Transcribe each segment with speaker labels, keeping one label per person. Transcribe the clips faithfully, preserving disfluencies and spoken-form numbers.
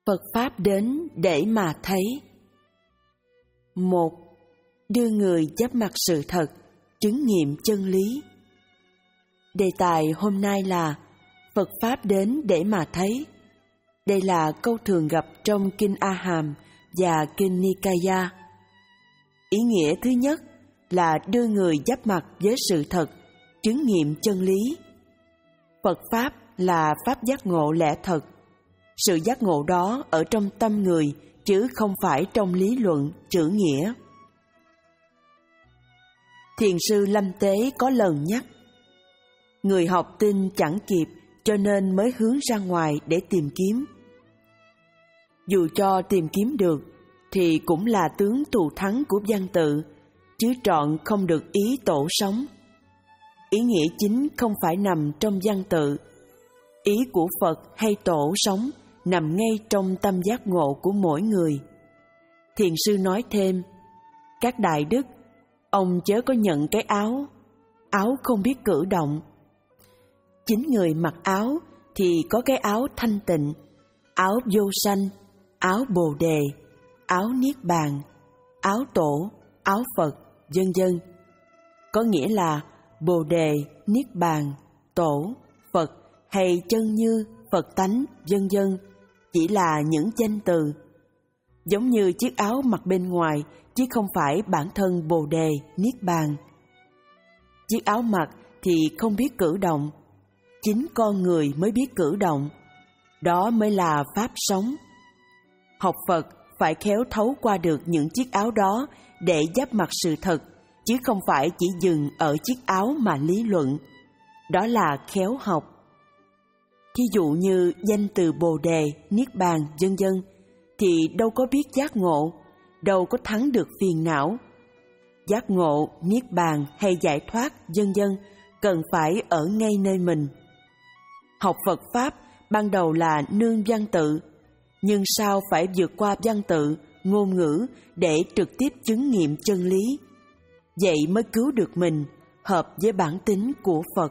Speaker 1: Phật Pháp đến để mà thấy. Một, đưa người giáp mặt sự thật, chứng nghiệm chân lý. Đề tài hôm nay là Phật Pháp đến để mà thấy. Đây là câu thường gặp trong Kinh A Hàm và Kinh Nikaya. Ý nghĩa thứ nhất là đưa người giáp mặt với sự thật, chứng nghiệm chân lý. Phật Pháp là Pháp giác ngộ lẽ thật. Sự giác ngộ đó ở trong tâm người, chứ không phải trong lý luận, chữ nghĩa. Thiền sư Lâm Tế có lần nhắc, người học tin chẳng kịp cho nên mới hướng ra ngoài để tìm kiếm. Dù cho tìm kiếm được, thì cũng là tướng tù thắng của văn tự, chứ trọn không được ý tổ sống. Ý nghĩa chính không phải nằm trong văn tự. Ý của Phật hay tổ sống nằm ngay trong tâm giác ngộ của mỗi người. Thiền sư nói thêm, các đại đức, ông chớ có nhận cái áo, áo không biết cử động. Chính người mặc áo thì có cái áo thanh tịnh, áo vô sanh, áo bồ đề, áo niết bàn, áo tổ, áo Phật, vân vân. Có nghĩa là bồ đề, niết bàn, tổ, Phật hay chân như, Phật tánh, vân vân chỉ là những danh từ, giống như chiếc áo mặc bên ngoài chứ không phải bản thân bồ đề, niết bàn. Chiếc áo mặc thì không biết cử động, chính con người mới biết cử động, đó mới là Pháp sống. Học Phật phải khéo thấu qua được những chiếc áo đó để giáp mặt sự thật, chứ không phải chỉ dừng ở chiếc áo mà lý luận. Đó là khéo học. Thí dụ như danh từ bồ đề, niết bàn, vân vân, thì đâu có biết giác ngộ, đâu có thắng được phiền não. Giác ngộ, niết bàn hay giải thoát, vân vân cần phải ở ngay nơi mình. Học Phật Pháp ban đầu là nương văn tự, nhưng sao phải vượt qua văn tự, ngôn ngữ để trực tiếp chứng nghiệm chân lý. Vậy mới cứu được mình, hợp với bản tính của Phật.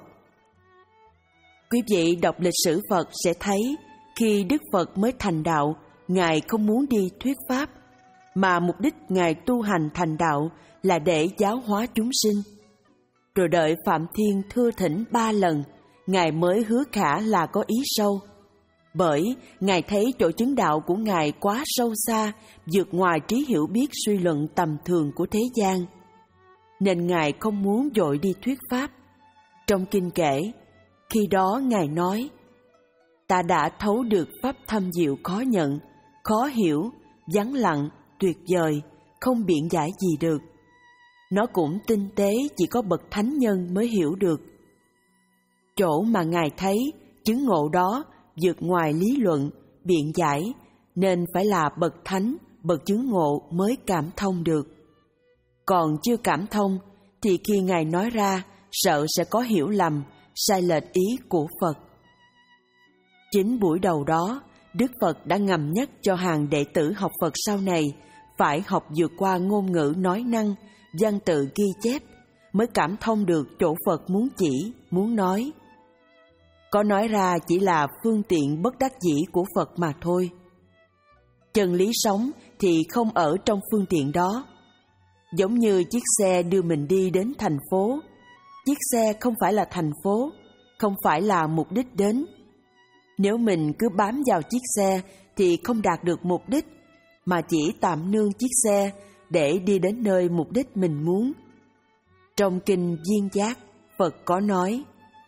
Speaker 1: Quý vị đọc lịch sử Phật sẽ thấy, khi Đức Phật mới thành đạo, Ngài không muốn đi thuyết Pháp, mà mục đích Ngài tu hành thành đạo là để giáo hóa chúng sinh. Rồi đợi Phạm Thiên thưa thỉnh ba lần, Ngài mới hứa khả là có ý sâu. Bởi Ngài thấy chỗ chứng đạo của Ngài quá sâu xa, vượt ngoài trí hiểu biết suy luận tầm thường của thế gian, nên Ngài không muốn vội đi thuyết Pháp. Trong kinh kể, khi đó Ngài nói, ta đã thấu được Pháp thâm diệu khó nhận, khó hiểu, vắng lặng, tuyệt vời, không biện giải gì được. Nó cũng tinh tế chỉ có bậc thánh nhân mới hiểu được. Chỗ mà Ngài thấy chứng ngộ đó vượt ngoài lý luận, biện giải, nên phải là bậc thánh, bậc chứng ngộ mới cảm thông được. Còn chưa cảm thông thì khi Ngài nói ra, sợ sẽ có hiểu lầm, sai lệch ý của Phật. Chính buổi đầu đó, Đức Phật đã ngầm nhắc cho hàng đệ tử học Phật sau này phải học vượt qua ngôn ngữ nói năng, văn tự ghi chép, mới cảm thông được chỗ Phật muốn chỉ, muốn nói. Có nói ra chỉ là phương tiện bất đắc dĩ của Phật mà thôi. Chân lý sống thì không ở trong phương tiện đó. Giống như chiếc xe đưa mình đi đến thành phố. Chiếc xe không phải là thành phố, không phải là mục đích đến. Nếu mình cứ bám vào chiếc xe thì không đạt được mục đích, mà chỉ tạm nương chiếc xe để đi đến nơi mục đích mình muốn. Trong kinh Viên Giác, Phật có nói,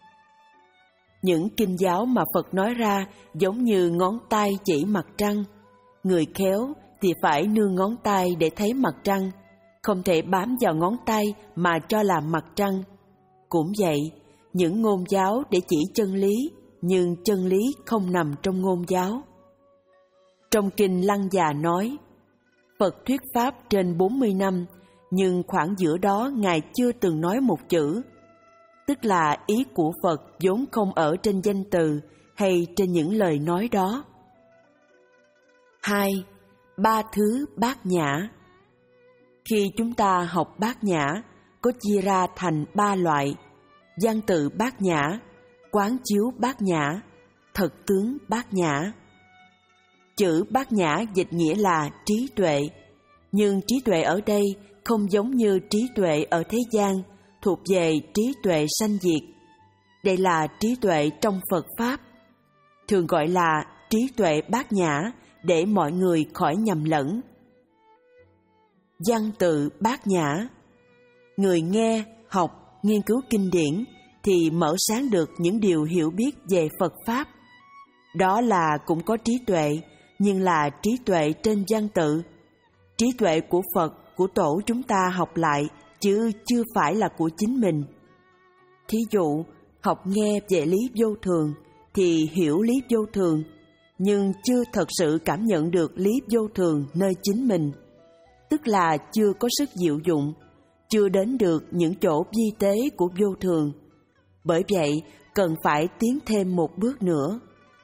Speaker 1: những kinh giáo mà Phật nói ra giống như ngón tay chỉ mặt trăng. Người khéo thì phải nương ngón tay để thấy mặt trăng, không thể bám vào ngón tay mà cho là mặt trăng. Cũng vậy, những ngôn giáo để chỉ chân lý, nhưng chân lý không nằm trong ngôn giáo. Trong kinh Lăng Già nói, Phật thuyết Pháp trên bốn mươi năm, nhưng khoảng giữa đó Ngài chưa từng nói một chữ. Tức là ý của Phật vốn không ở trên danh từ hay trên những lời nói đó. Hai, ba thứ bát nhã. Khi chúng ta học bát nhã, có chia ra thành ba loại: văn tự bát nhã, quán chiếu bát nhã, thật tướng bát nhã. Chữ Bát Nhã dịch nghĩa là trí tuệ, nhưng trí tuệ ở đây không giống như trí tuệ ở thế gian, thuộc về trí tuệ sanh diệt. Đây là trí tuệ trong Phật Pháp, thường gọi là trí tuệ Bát Nhã để mọi người khỏi nhầm lẫn. Văn tự Bát Nhã. Người nghe, học, nghiên cứu kinh điển thì mở sáng được những điều hiểu biết về Phật Pháp. Đó là cũng có trí tuệ, nhưng là trí tuệ trên văn tự. Trí tuệ của Phật, của Tổ chúng ta học lại, chứ chưa phải là của chính mình. Thí dụ, học nghe về lý vô thường thì hiểu lý vô thường, nhưng chưa thật sự cảm nhận được lý vô thường nơi chính mình, tức là chưa có sức diệu dụng, chưa đến được những chỗ vi tế của vô thường. Bởi vậy, cần phải tiến thêm một bước nữa.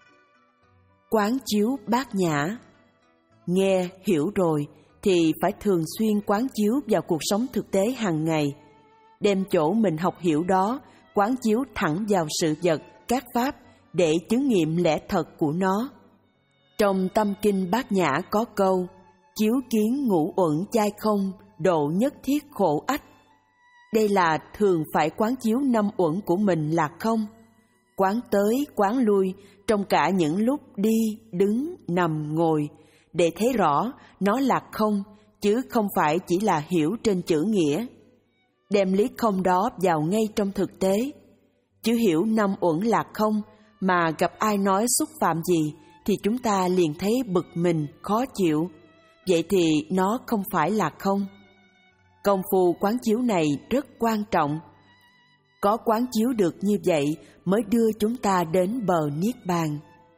Speaker 1: Quán chiếu Bát Nhã. Nghe, hiểu rồi thì phải thường xuyên quán chiếu vào cuộc sống thực tế hàng ngày, đem chỗ mình học hiểu đó quán chiếu thẳng vào sự vật, các pháp để chứng nghiệm lẽ thật của nó. Trong Tâm Kinh Bát Nhã có câu: chiếu kiến ngũ uẩn chai không, độ nhất thiết khổ ách. Đây là thường phải quán chiếu năm uẩn của mình là không, quán tới, quán lui trong cả những lúc đi, đứng, nằm, ngồi, để thấy rõ nó là không, chứ không phải chỉ là hiểu trên chữ nghĩa. Đem lý không đó vào ngay trong thực tế. Chứ hiểu năm uẩn là không, mà gặp ai nói xúc phạm gì, thì chúng ta liền thấy bực mình, khó chịu. Vậy thì nó không phải là không. Công phu quán chiếu này rất quan trọng. Có quán chiếu được như vậy mới đưa chúng ta đến bờ Niết Bàn.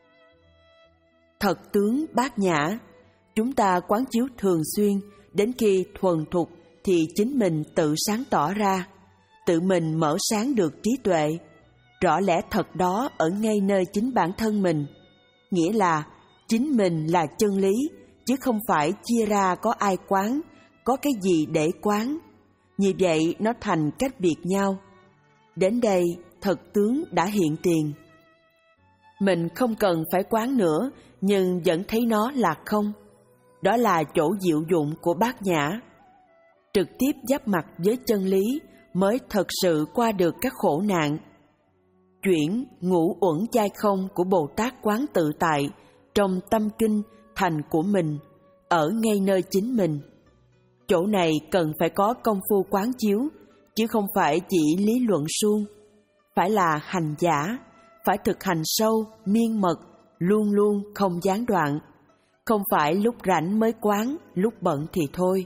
Speaker 1: Thật tướng Bát Nhã. Chúng ta quán chiếu thường xuyên, đến khi thuần thục thì chính mình tự sáng tỏ ra, tự mình mở sáng được trí tuệ. Rõ lẽ thật đó ở ngay nơi chính bản thân mình. Nghĩa là chính mình là chân lý, chứ không phải chia ra có ai quán, có cái gì để quán. Như vậy nó thành cách biệt nhau. Đến đây thật tướng đã hiện tiền. Mình không cần phải quán nữa, nhưng vẫn thấy nó là không. Đó là chỗ diệu dụng của Bát Nhã. Trực tiếp giáp mặt với chân lý mới thật sự qua được các khổ nạn. Chuyển ngũ uẩn chai không của Bồ Tát Quán Tự Tại trong tâm kinh thành của mình, ở ngay nơi chính mình. Chỗ này cần phải có công phu quán chiếu, chứ không phải chỉ lý luận suông. Phải là hành giả, phải thực hành sâu, miên mật, luôn luôn không gián đoạn. Không phải lúc rảnh mới quán, lúc bận thì thôi.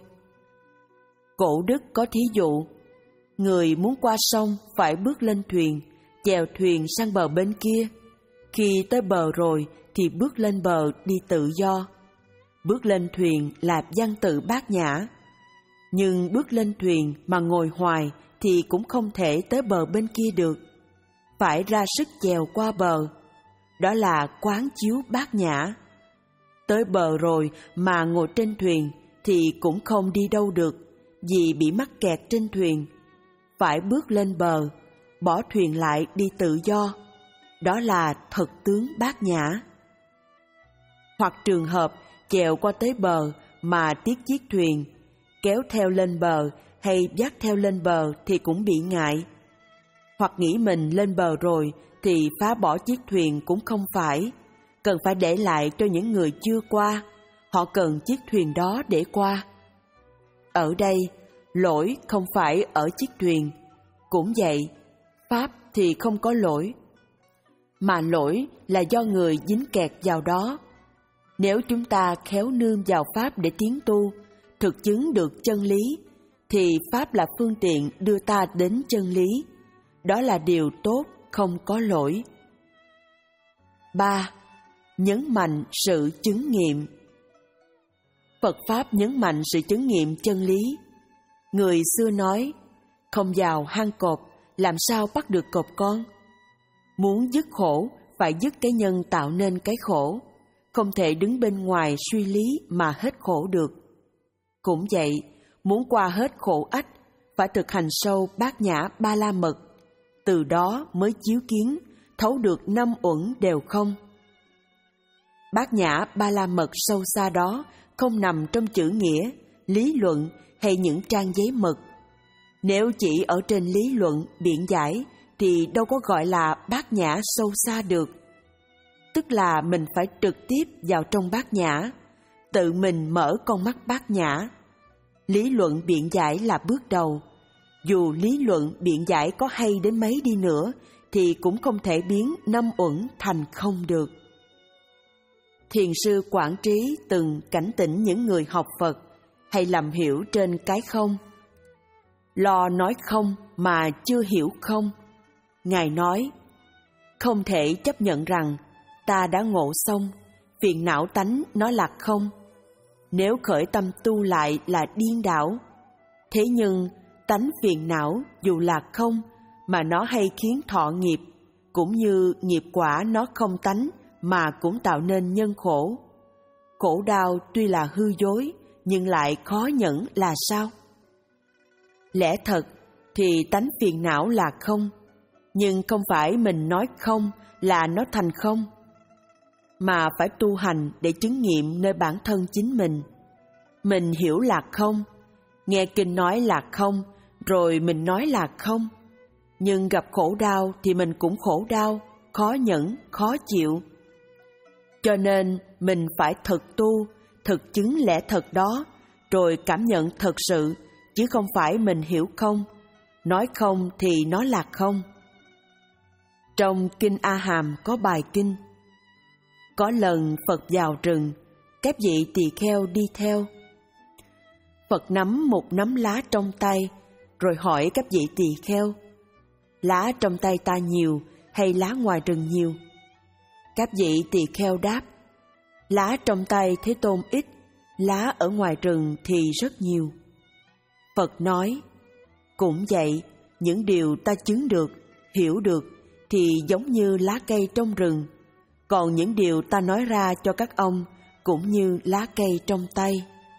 Speaker 1: Cổ đức có thí dụ: người muốn qua sông phải bước lên thuyền, chèo thuyền sang bờ bên kia. Khi tới bờ rồi thì bước lên bờ đi tự do. Bước lên thuyền là văn tự Bát Nhã. Nhưng bước lên thuyền mà ngồi hoài thì cũng không thể tới bờ bên kia được. Phải ra sức chèo qua bờ. Đó là quán chiếu Bát Nhã. Tới bờ rồi mà ngồi trên thuyền thì cũng không đi đâu được, vì bị mắc kẹt trên thuyền. Phải bước lên bờ, bỏ thuyền lại đi tự do. Đó là thật tướng Bát Nhã. Hoặc trường hợp chèo qua tới bờ mà tiếc chiếc thuyền, kéo theo lên bờ hay dắt theo lên bờ thì cũng bị ngại. Hoặc nghĩ mình lên bờ rồi thì phá bỏ chiếc thuyền cũng không phải, cần phải để lại cho những người chưa qua, họ cần chiếc thuyền đó để qua. Ở đây, lỗi không phải ở chiếc thuyền. Cũng vậy, Pháp thì không có lỗi, mà lỗi là do người dính kẹt vào đó. Nếu chúng ta khéo nương vào Pháp để tiến tu, thực chứng được chân lý, thì Pháp là phương tiện đưa ta đến chân lý. Đó là điều tốt, không có lỗi. ba. Nhấn mạnh sự chứng nghiệm. Phật Pháp nhấn mạnh sự chứng nghiệm chân lý. Người xưa nói, không vào hang cọp, làm sao bắt được cọp con? Muốn dứt khổ, phải dứt cái nhân tạo nên cái khổ. Không thể đứng bên ngoài suy lý mà hết khổ được. Cũng vậy, muốn qua hết khổ ách, phải thực hành sâu Bát Nhã Ba La Mật. Từ đó mới chiếu kiến, thấu được năm uẩn đều không. Bát nhã ba la mật sâu xa đó không nằm trong chữ nghĩa, lý luận hay những trang giấy mực. Nếu chỉ ở trên lý luận, biện giải thì đâu có gọi là bát nhã sâu xa được. Tức là mình phải trực tiếp vào trong bát nhã, tự mình mở con mắt bát nhã. Lý luận biện giải là bước đầu. Dù lý luận biện giải có hay đến mấy đi nữa thì cũng không thể biến năm uẩn thành không được. Thiền sư Quảng Trí từng cảnh tỉnh những người học Phật hay lầm hiểu trên cái không. Lo nói không mà chưa hiểu không. Ngài nói, không thể chấp nhận rằng ta đã ngộ xong, phiền não tánh nó là không. Nếu khởi tâm tu lại là điên đảo. Thế nhưng tánh phiền não dù là không mà nó hay khiến thọ nghiệp, cũng như nghiệp quả nó không tánh mà cũng tạo nên nhân khổ. Khổ đau tuy là hư dối nhưng lại khó nhẫn là sao? Lẽ thật thì tánh phiền não là không, nhưng không phải mình nói không là nó thành không, mà phải tu hành để chứng nghiệm nơi bản thân chính mình. Mình hiểu là không, nghe kinh nói là không, rồi mình nói là không. Nhưng gặp khổ đau thì mình cũng khổ đau, khó nhẫn, khó chịu. Cho nên mình phải thực tu, thực chứng lẽ thật đó, rồi cảm nhận thật sự, chứ không phải mình hiểu không. Nói không thì nó là không. Trong Kinh A Hàm có bài kinh: có lần Phật vào rừng, các vị tỳ kheo đi theo. Phật nắm một nắm lá trong tay, rồi hỏi các vị tỳ kheo: lá trong tay ta nhiều hay lá ngoài rừng nhiều? Các vị tỳ kheo đáp: lá trong tay Thế Tôn ít, lá ở ngoài rừng thì rất nhiều. Phật nói: cũng vậy, những điều ta chứng được, hiểu được thì giống như lá cây trong rừng, còn những điều ta nói ra cho các ông cũng như lá cây trong tay.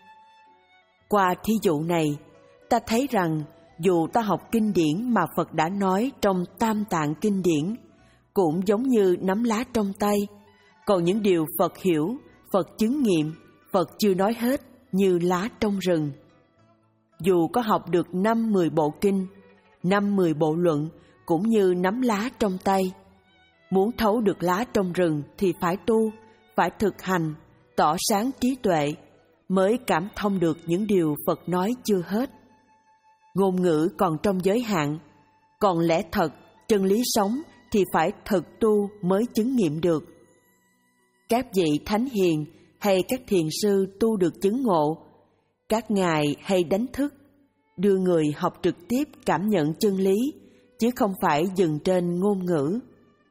Speaker 1: Qua thí dụ này, ta thấy rằng dù ta học kinh điển mà Phật đã nói trong Tam Tạng kinh điển, cũng giống như nắm lá trong tay, còn những điều Phật hiểu, Phật chứng nghiệm, Phật chưa nói hết như lá trong rừng. Dù có học được năm mười bộ kinh, năm mười bộ luận, cũng như nắm lá trong tay. Muốn thấu được lá trong rừng thì phải tu, phải thực hành, tỏ sáng trí tuệ, mới cảm thông được những điều Phật nói chưa hết. Ngôn ngữ còn trong giới hạn, còn lẽ thật, chân lý sống thì phải thực tu mới chứng nghiệm được. Các vị thánh hiền hay các thiền sư tu được chứng ngộ, các ngài hay đánh thức, đưa người học trực tiếp cảm nhận chân lý, chứ không phải dừng trên ngôn ngữ.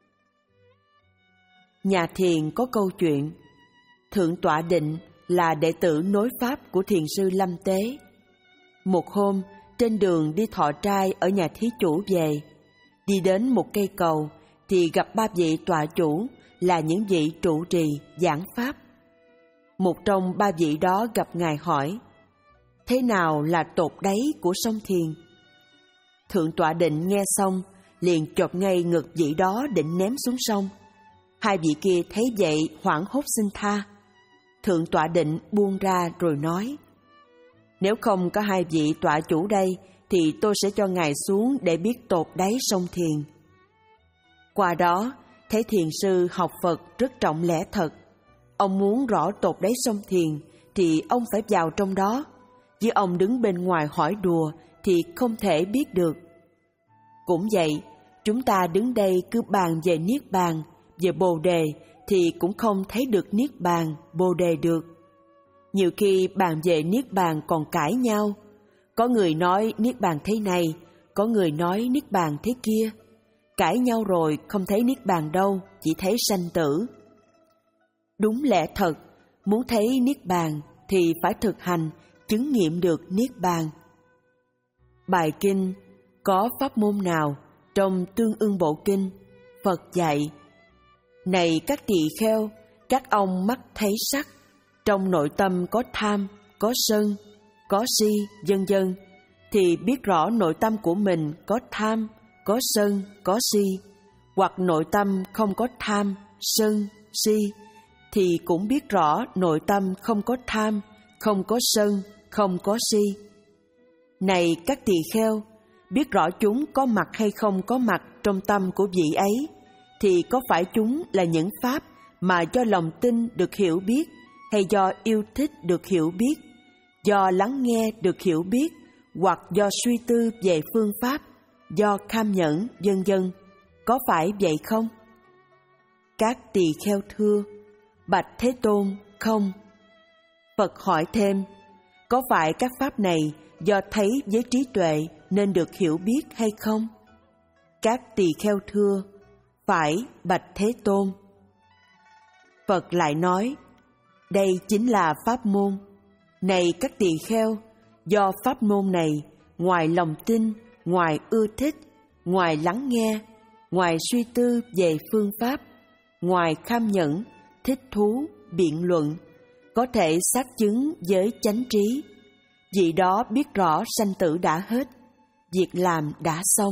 Speaker 1: Nhà thiền có câu chuyện: Thượng tọa Định là đệ tử nối pháp của thiền sư Lâm Tế. Một hôm, trên đường đi thọ trai ở nhà thí chủ về, đi đến một cây cầu thì gặp ba vị tọa chủ là những vị trụ trì giảng pháp. Một trong ba vị đó gặp ngài hỏi: thế nào là tột đáy của sông Thiền? Thượng tọa Định nghe xong liền chộp ngay ngực vị đó định ném xuống sông. Hai vị kia thấy vậy hoảng hốt xin tha. Thượng tọa Định buông ra rồi nói: nếu không có hai vị tọa chủ đây thì tôi sẽ cho ngài xuống để biết tột đáy sông Thiền. Qua đó thấy thiền sư học Phật rất trọng lẽ thật. Ông muốn rõ tột đáy sông Thiền thì ông phải vào trong đó, chứ ông đứng bên ngoài hỏi đùa thì không thể biết được. Cũng vậy, chúng ta đứng đây cứ bàn về Niết Bàn, về Bồ Đề thì cũng không thấy được Niết Bàn, Bồ Đề được. Nhiều khi bàn về Niết Bàn còn cãi nhau. Có người nói Niết Bàn thế này, có người nói Niết Bàn thế kia. Cãi nhau rồi không thấy Niết Bàn đâu, chỉ thấy sanh tử. Đúng lẽ thật, muốn thấy Niết Bàn thì phải thực hành, chứng nghiệm được Niết Bàn. Bài kinh có pháp môn nào trong Tương Ưng Bộ Kinh, Phật dạy: này các tỳ kheo, các ông mắt thấy sắc, trong nội tâm có tham, có sân, có si, vân vân, thì biết rõ nội tâm của mình có tham, có sân, có si, hoặc nội tâm không có tham, sân, si, thì cũng biết rõ nội tâm không có tham, không có sân, không có si. Này các tỳ kheo, biết rõ chúng có mặt hay không có mặt trong tâm của vị ấy, thì có phải chúng là những pháp mà do lòng tin được hiểu biết, hay do yêu thích được hiểu biết, do lắng nghe được hiểu biết, hoặc do suy tư về phương pháp, do kham nhẫn, vân vân, có phải vậy không? Các tỳ kheo thưa: Bạch Thế Tôn, không. Phật hỏi thêm: Có phải các pháp này do thấy với trí tuệ nên được hiểu biết hay không? Các tỳ kheo thưa: Phải, Bạch Thế Tôn. Phật lại nói: Đây chính là pháp môn. Này các tỳ kheo, do pháp môn này, ngoài lòng tin, ngoài ưa thích, ngoài lắng nghe, ngoài suy tư về phương pháp, ngoài kham nhẫn, thích thú, biện luận, có thể xác chứng với chánh trí, vị đó biết rõ sanh tử đã hết, việc làm đã xong.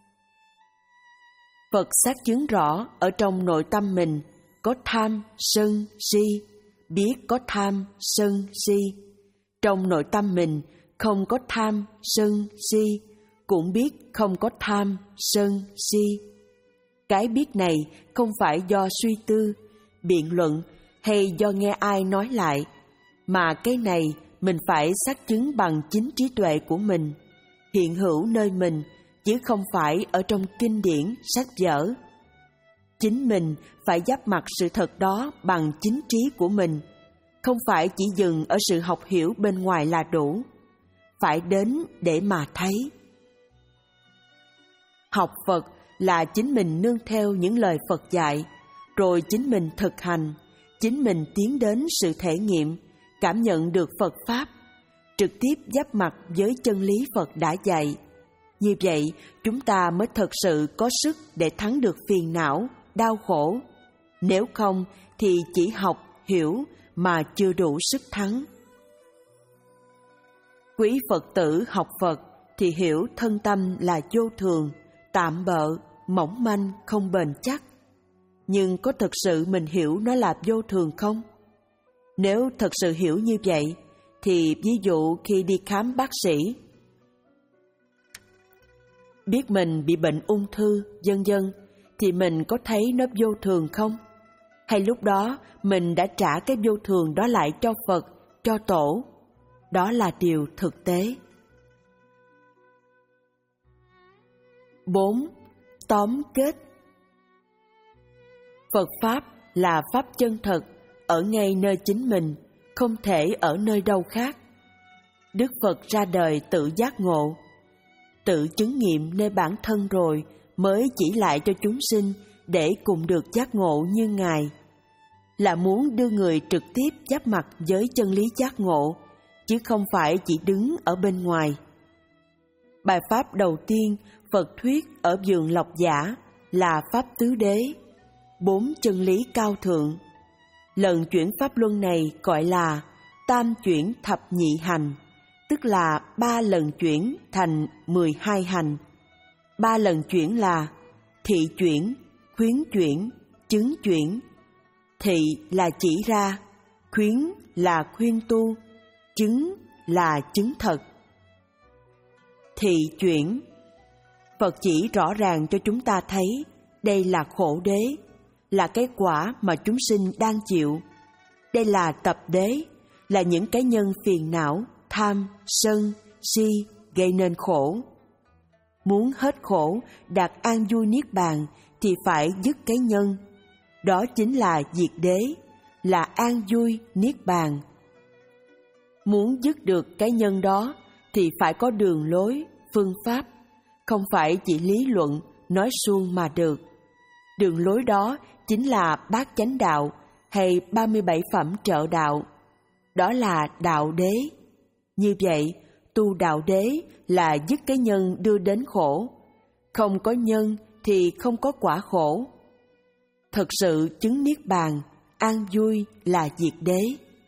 Speaker 1: Phật xác chứng rõ ở trong nội tâm mình có tham, sân, si, biết có tham, sân, si. Trong nội tâm mình không có tham, sân, si, cũng biết không có tham, sân, si. Cái biết này không phải do suy tư, biện luận hay do nghe ai nói lại, mà cái này mình phải xác chứng bằng chính trí tuệ của mình, hiện hữu nơi mình, chứ không phải ở trong kinh điển, sách vở. Chính mình phải giáp mặt sự thật đó bằng chính trí của mình, không phải chỉ dừng ở sự học hiểu bên ngoài là đủ, phải đến để mà thấy. Học Phật là chính mình nương theo những lời Phật dạy, rồi chính mình thực hành, chính mình tiến đến sự thể nghiệm, cảm nhận được Phật Pháp, trực tiếp giáp mặt với chân lý Phật đã dạy. Như vậy, chúng ta mới thật sự có sức để thắng được phiền não, đau khổ. Nếu không, thì chỉ học, hiểu mà chưa đủ sức thắng. Quý Phật tử học Phật thì hiểu thân tâm là vô thường, tạm bợ, mỏng manh, không bền chắc. Nhưng có thực sự mình hiểu nó là vô thường không? Nếu thật sự hiểu như vậy, thì ví dụ khi đi khám bác sĩ, biết mình bị bệnh ung thư, vân vân, thì mình có thấy nó vô thường không? Hay lúc đó mình đã trả cái vô thường đó lại cho Phật, cho Tổ? Đó là điều thực tế. bốn. Tóm kết. Phật Pháp là Pháp chân thật, ở ngay nơi chính mình, không thể ở nơi đâu khác. Đức Phật ra đời tự giác ngộ, tự chứng nghiệm nơi bản thân rồi mới chỉ lại cho chúng sinh để cùng được giác ngộ như Ngài. Là muốn đưa người trực tiếp giáp mặt với chân lý giác ngộ, chứ không phải chỉ đứng ở bên ngoài. Bài pháp đầu tiên Phật thuyết ở vườn Lộc Giả là Pháp Tứ Đế, bốn chân lý cao thượng. Lần chuyển pháp luân này gọi là tam chuyển thập nhị hành, tức là ba lần chuyển thành mười hai hành. Ba lần chuyển là thị chuyển, khuyến chuyển, chứng chuyển. Thị là chỉ ra, khuyến là khuyên tu, chứng là chứng thật. Thị chuyển, Phật chỉ rõ ràng cho chúng ta thấy đây là khổ đế, là cái quả mà chúng sinh đang chịu. Đây là tập đế, là những cái nhân phiền não, tham, sân, si gây nên khổ. Muốn hết khổ, đạt an vui niết bàn thì phải dứt cái nhân. Đó chính là diệt đế, là an vui niết bàn. Muốn dứt được cái nhân đó thì phải có đường lối, phương pháp, không phải chỉ lý luận, nói suông mà được. Đường lối đó chính là bát chánh đạo hay ba mươi bảy phẩm trợ đạo. Đó là đạo đế. Như vậy, tu đạo đế là dứt cái nhân đưa đến khổ. Không có nhân thì không có quả khổ. Thật sự chứng niết bàn, an vui là diệt đế.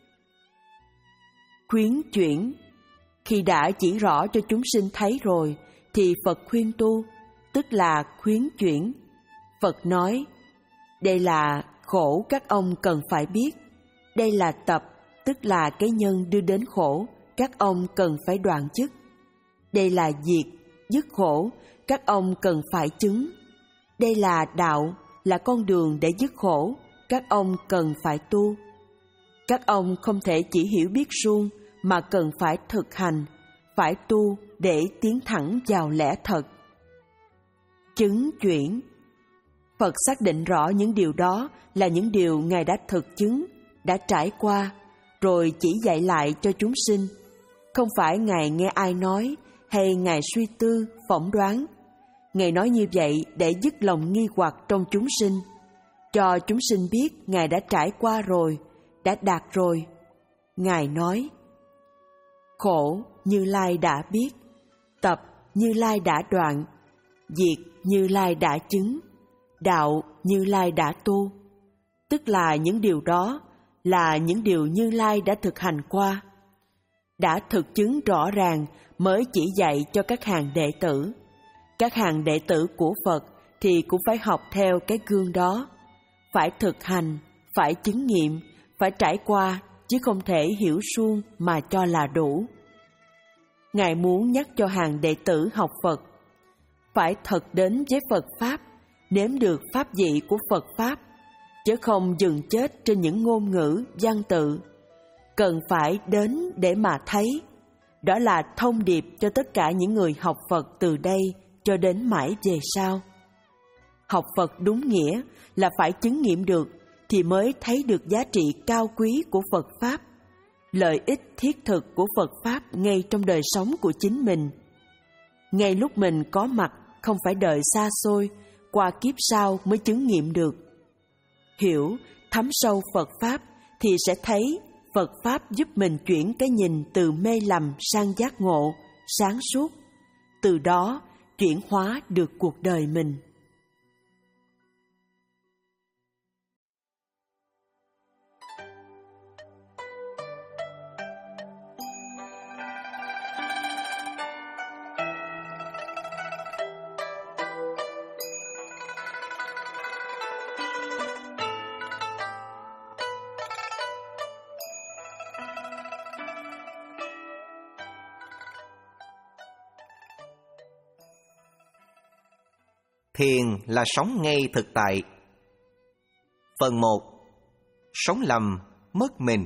Speaker 1: Khuyến chuyển, khi đã chỉ rõ cho chúng sinh thấy rồi, thì Phật khuyên tu, tức là khuyến chuyển. Phật nói, đây là Khổ các ông cần phải biết. Đây là tập, tức là cái nhân đưa đến khổ, các ông cần phải đoạn dứt. Đây là diệt, dứt khổ, các ông cần phải chứng. Đây là đạo, là con đường để dứt khổ, các ông cần phải tu. Các ông không thể chỉ hiểu biết suông, mà cần phải thực hành, phải tu để tiến thẳng vào lẽ thật. Chứng chuyển. Phật xác định rõ những điều đó là những điều Ngài đã thực chứng, đã trải qua, rồi chỉ dạy lại cho chúng sinh. Không phải Ngài nghe ai nói, hay Ngài suy tư, phỏng đoán. Ngài nói như vậy để dứt lòng nghi hoặc trong chúng sinh, cho chúng sinh biết Ngài đã trải qua rồi, đã đạt rồi. Ngài nói, khổ Như Lai đã biết, tập Như Lai đã đoạn, diệt Như Lai đã chứng, đạo Như Lai đã tu. Tức là những điều đó là những điều Như Lai đã thực hành qua, đã thực chứng rõ ràng mới chỉ dạy cho các hàng đệ tử. Các hàng đệ tử của Phật thì cũng phải học theo cái gương đó, phải thực hành, phải chứng nghiệm, phải trải qua, chứ không thể hiểu suông mà cho là đủ. Ngài muốn nhắc cho hàng đệ tử học Phật, phải thật đến với Phật Pháp, nếm được pháp vị của Phật Pháp, chứ không dừng chết trên những ngôn ngữ, văn tự. Cần phải đến để mà thấy. Đó là thông điệp cho tất cả những người học Phật từ đây cho đến mãi về sau. Học Phật đúng nghĩa là phải chứng nghiệm được thì mới thấy được giá trị cao quý của Phật Pháp, lợi ích thiết thực của Phật Pháp ngay trong đời sống của chính mình. Ngay lúc mình có mặt, không phải đợi xa xôi, qua kiếp sau mới chứng nghiệm được. Hiểu, thấm sâu Phật Pháp thì sẽ thấy Phật Pháp giúp mình chuyển cái nhìn từ mê lầm sang giác ngộ, sáng suốt. Từ đó chuyển hóa được cuộc đời mình.
Speaker 2: Thiền là sống ngay thực tại. Phần một. Sống lầm, mất mình.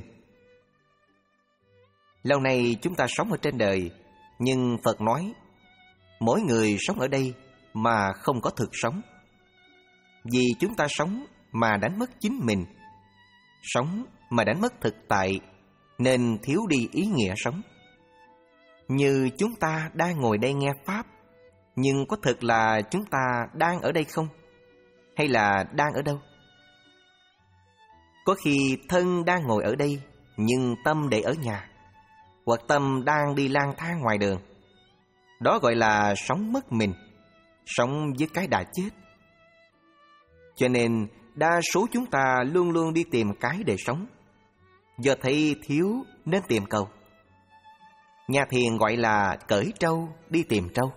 Speaker 2: Lâu nay chúng ta sống ở trên đời, nhưng Phật nói mỗi người sống ở đây mà không có thực sống. Vì chúng ta sống mà đánh mất chính mình, sống mà đánh mất thực tại, nên thiếu đi ý nghĩa sống. Như chúng ta đang ngồi đây nghe Pháp, nhưng có thực là chúng ta đang ở đây không? Hay là đang ở đâu? Có khi thân đang ngồi ở đây, nhưng tâm để ở nhà, hoặc tâm đang đi lang thang ngoài đường. Đó gọi là sống mất mình, sống với cái đã chết. Cho nên đa số chúng ta luôn luôn đi tìm cái để sống. Do thấy thiếu nên tìm cầu. Nhà thiền gọi là cởi trâu đi tìm trâu.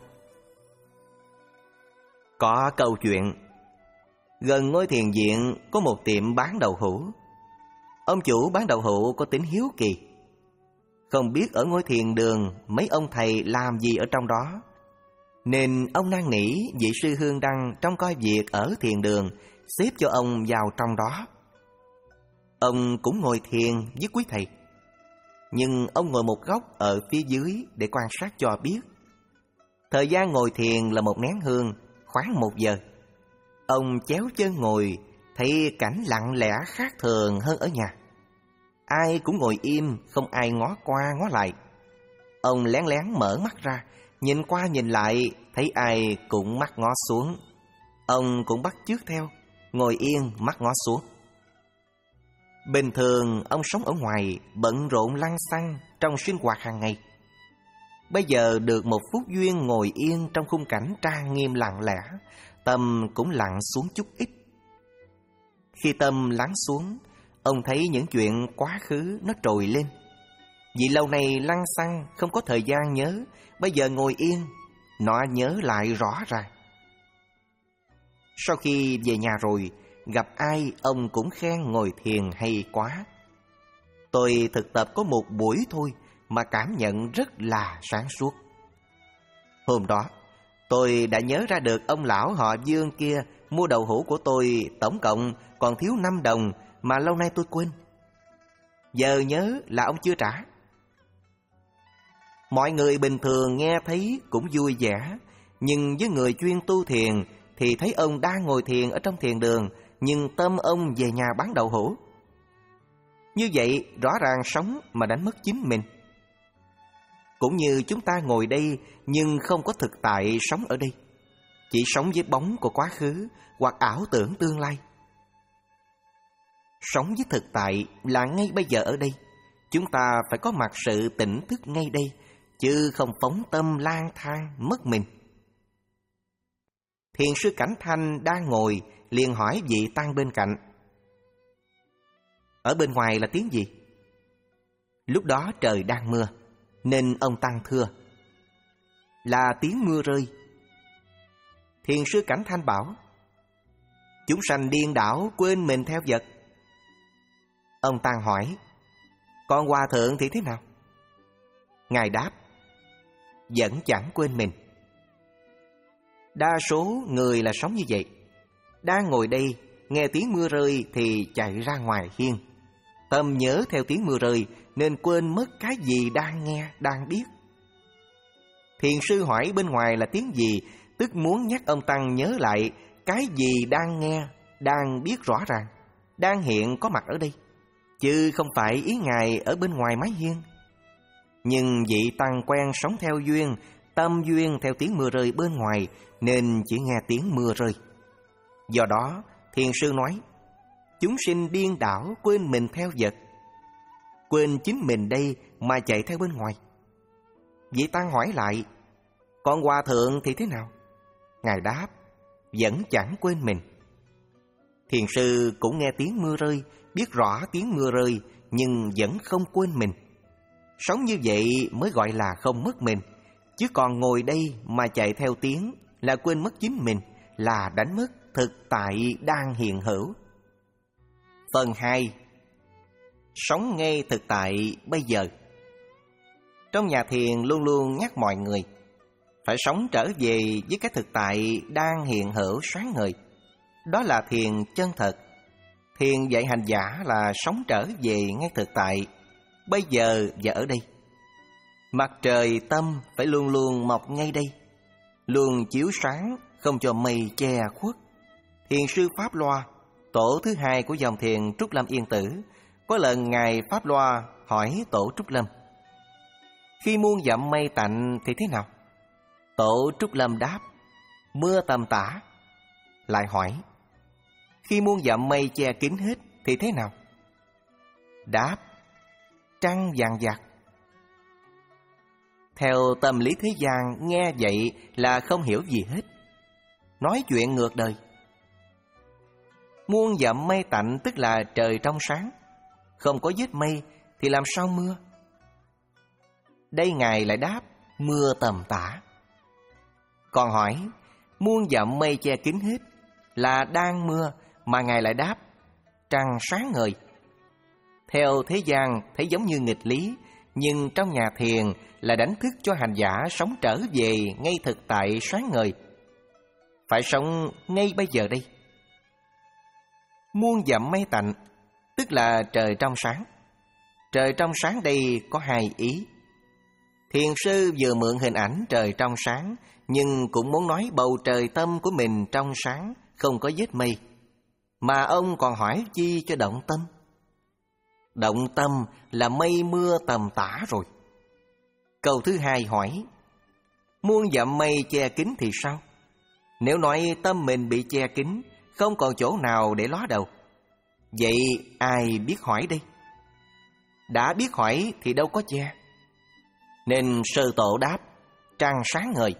Speaker 2: Có câu chuyện, gần ngôi thiền viện có một tiệm bán đậu hũ. Ông chủ bán đậu hũ có tính hiếu kỳ, không biết ở ngôi thiền đường mấy ông thầy làm gì ở trong đó, nên ông năn nỉ vị sư Hương Đăng trông coi việc ở thiền đường xếp cho ông vào trong đó. Ông cũng ngồi thiền với quý thầy, nhưng ông ngồi một góc ở phía dưới để quan sát cho biết. Thời gian ngồi thiền là một nén hương, khoảng một giờ. Ông chéo chân ngồi, thấy cảnh lặng lẽ khác thường hơn ở nhà. Ai cũng ngồi im, không ai ngó qua ngó lại. Ông lén lén mở mắt ra, nhìn qua nhìn lại, thấy ai cũng mắt ngó xuống. Ông cũng bắt chước theo, ngồi yên mắt ngó xuống. Bình thường ông sống ở ngoài, bận rộn lăng xăng trong sinh hoạt hàng ngày. Bây giờ được một phút duyên ngồi yên trong khung cảnh trang nghiêm lặng lẽ, tâm cũng lặng xuống chút ít. Khi tâm lắng xuống, ông thấy những chuyện quá khứ nó trồi lên. Vì lâu nay lăng xăng không có thời gian nhớ, bây giờ ngồi yên, nó nhớ lại rõ ràng. Sau khi về nhà rồi, gặp ai ông cũng khen ngồi thiền hay quá. Tôi thực tập có một buổi thôi mà cảm nhận rất là sáng suốt. Hôm đó, tôi đã nhớ ra được ông lão họ Dương kia mua đậu hũ của tôi tổng cộng còn thiếu năm đồng mà lâu nay tôi quên. Giờ nhớ là ông chưa trả. Mọi người bình thường nghe thấy cũng vui vẻ, nhưng với người chuyên tu thiền thì thấy ông đang ngồi thiền ở trong thiền đường, nhưng tâm ông về nhà bán đậu hũ. Như vậy rõ ràng sống mà đánh mất chính mình. Cũng như chúng ta ngồi đây nhưng không có thực tại sống ở đây, chỉ sống với bóng của quá khứ hoặc ảo tưởng tương lai. Sống với thực tại là ngay bây giờ ở đây. Chúng ta phải có mặt sự tỉnh thức ngay đây, chứ không phóng tâm lang thang mất mình. Thiền sư Cảnh Thanh đang ngồi, liền hỏi vị tăng bên cạnh: ở bên ngoài là tiếng gì? Lúc đó trời đang mưa, nên ông tăng thưa: là tiếng mưa rơi. Thiền sư Cảnh Thanh bảo: chúng sanh điên đảo quên mình theo vật. Ông tăng hỏi: còn hòa thượng thì thế nào? Ngài đáp: vẫn chẳng quên mình. Đa số người là sống như vậy. Đang ngồi đây, nghe tiếng mưa rơi thì chạy ra ngoài hiên. Tâm nhớ theo tiếng mưa rơi nên quên mất cái gì đang nghe, đang biết. Thiền sư hỏi bên ngoài là tiếng gì, tức muốn nhắc ông tăng nhớ lại cái gì đang nghe, đang biết rõ ràng, đang hiện có mặt ở đây, chứ không phải ý Ngài ở bên ngoài mái hiên. Nhưng vị tăng quen sống theo duyên, tâm duyên theo tiếng mưa rơi bên ngoài, nên chỉ nghe tiếng mưa rơi. Do đó, thiền sư nói: chúng sinh điên đảo quên mình theo vật, quên chính mình đây mà chạy theo bên ngoài. Vị tăng hỏi lại: còn hòa thượng thì thế nào? Ngài đáp: vẫn chẳng quên mình. Thiền sư cũng nghe tiếng mưa rơi, biết rõ tiếng mưa rơi, nhưng vẫn không quên mình. Sống như vậy mới gọi là không mất mình. Chứ còn ngồi đây mà chạy theo tiếng là quên mất chính mình, là đánh mất thực tại đang hiện hữu. Phần hai. Sống ngay thực tại bây giờ. Trong nhà thiền luôn luôn nhắc mọi người phải sống trở về với cái thực tại đang hiện hữu sáng ngời. Đó là thiền chân thật. Thiền dạy hành giả là sống trở về ngay thực tại, bây giờ và ở đây. Mặt trời tâm phải luôn luôn mọc ngay đây, luôn chiếu sáng, không cho mây che khuất. Thiền sư Pháp Loa, tổ thứ hai của dòng thiền Trúc Lâm Yên Tử, có lần Ngài Pháp Loa hỏi tổ Trúc Lâm: khi muôn dặm mây tạnh thì thế nào? Tổ Trúc Lâm đáp: mưa tầm tã. Lại hỏi: khi muôn dặm mây che kín hết thì thế nào? Đáp: trăng vàng vặc. Theo tâm lý thế gian, nghe vậy là không hiểu gì hết, nói chuyện ngược đời. Muôn dặm mây tạnh tức là trời trong sáng, không có vết mây thì làm sao mưa? Đây Ngài lại đáp: mưa tầm tã. Còn hỏi: muôn dặm mây che kín hết là đang mưa, mà Ngài lại đáp: trăng sáng ngời. Theo thế gian thấy giống như nghịch lý, nhưng trong nhà thiền là đánh thức cho hành giả sống trở về ngay thực tại sáng ngời. Phải sống ngay bây giờ đây. Muôn dặm mây tạnh tức là trời trong sáng. Trời trong sáng đây có hai ý. Thiền sư vừa mượn hình ảnh trời trong sáng, nhưng cũng muốn nói bầu trời tâm của mình trong sáng, không có vết mây. Mà ông còn hỏi chi cho động tâm? Động tâm là mây mưa tầm tã rồi. Câu thứ hai hỏi: muôn dặm mây che kín thì sao? Nếu nói tâm mình bị che kín, không còn chỗ nào để ló đầu, vậy ai biết hỏi đây? Đã biết hỏi thì đâu có che. Nên sư tổ đáp: trăng sáng ngời.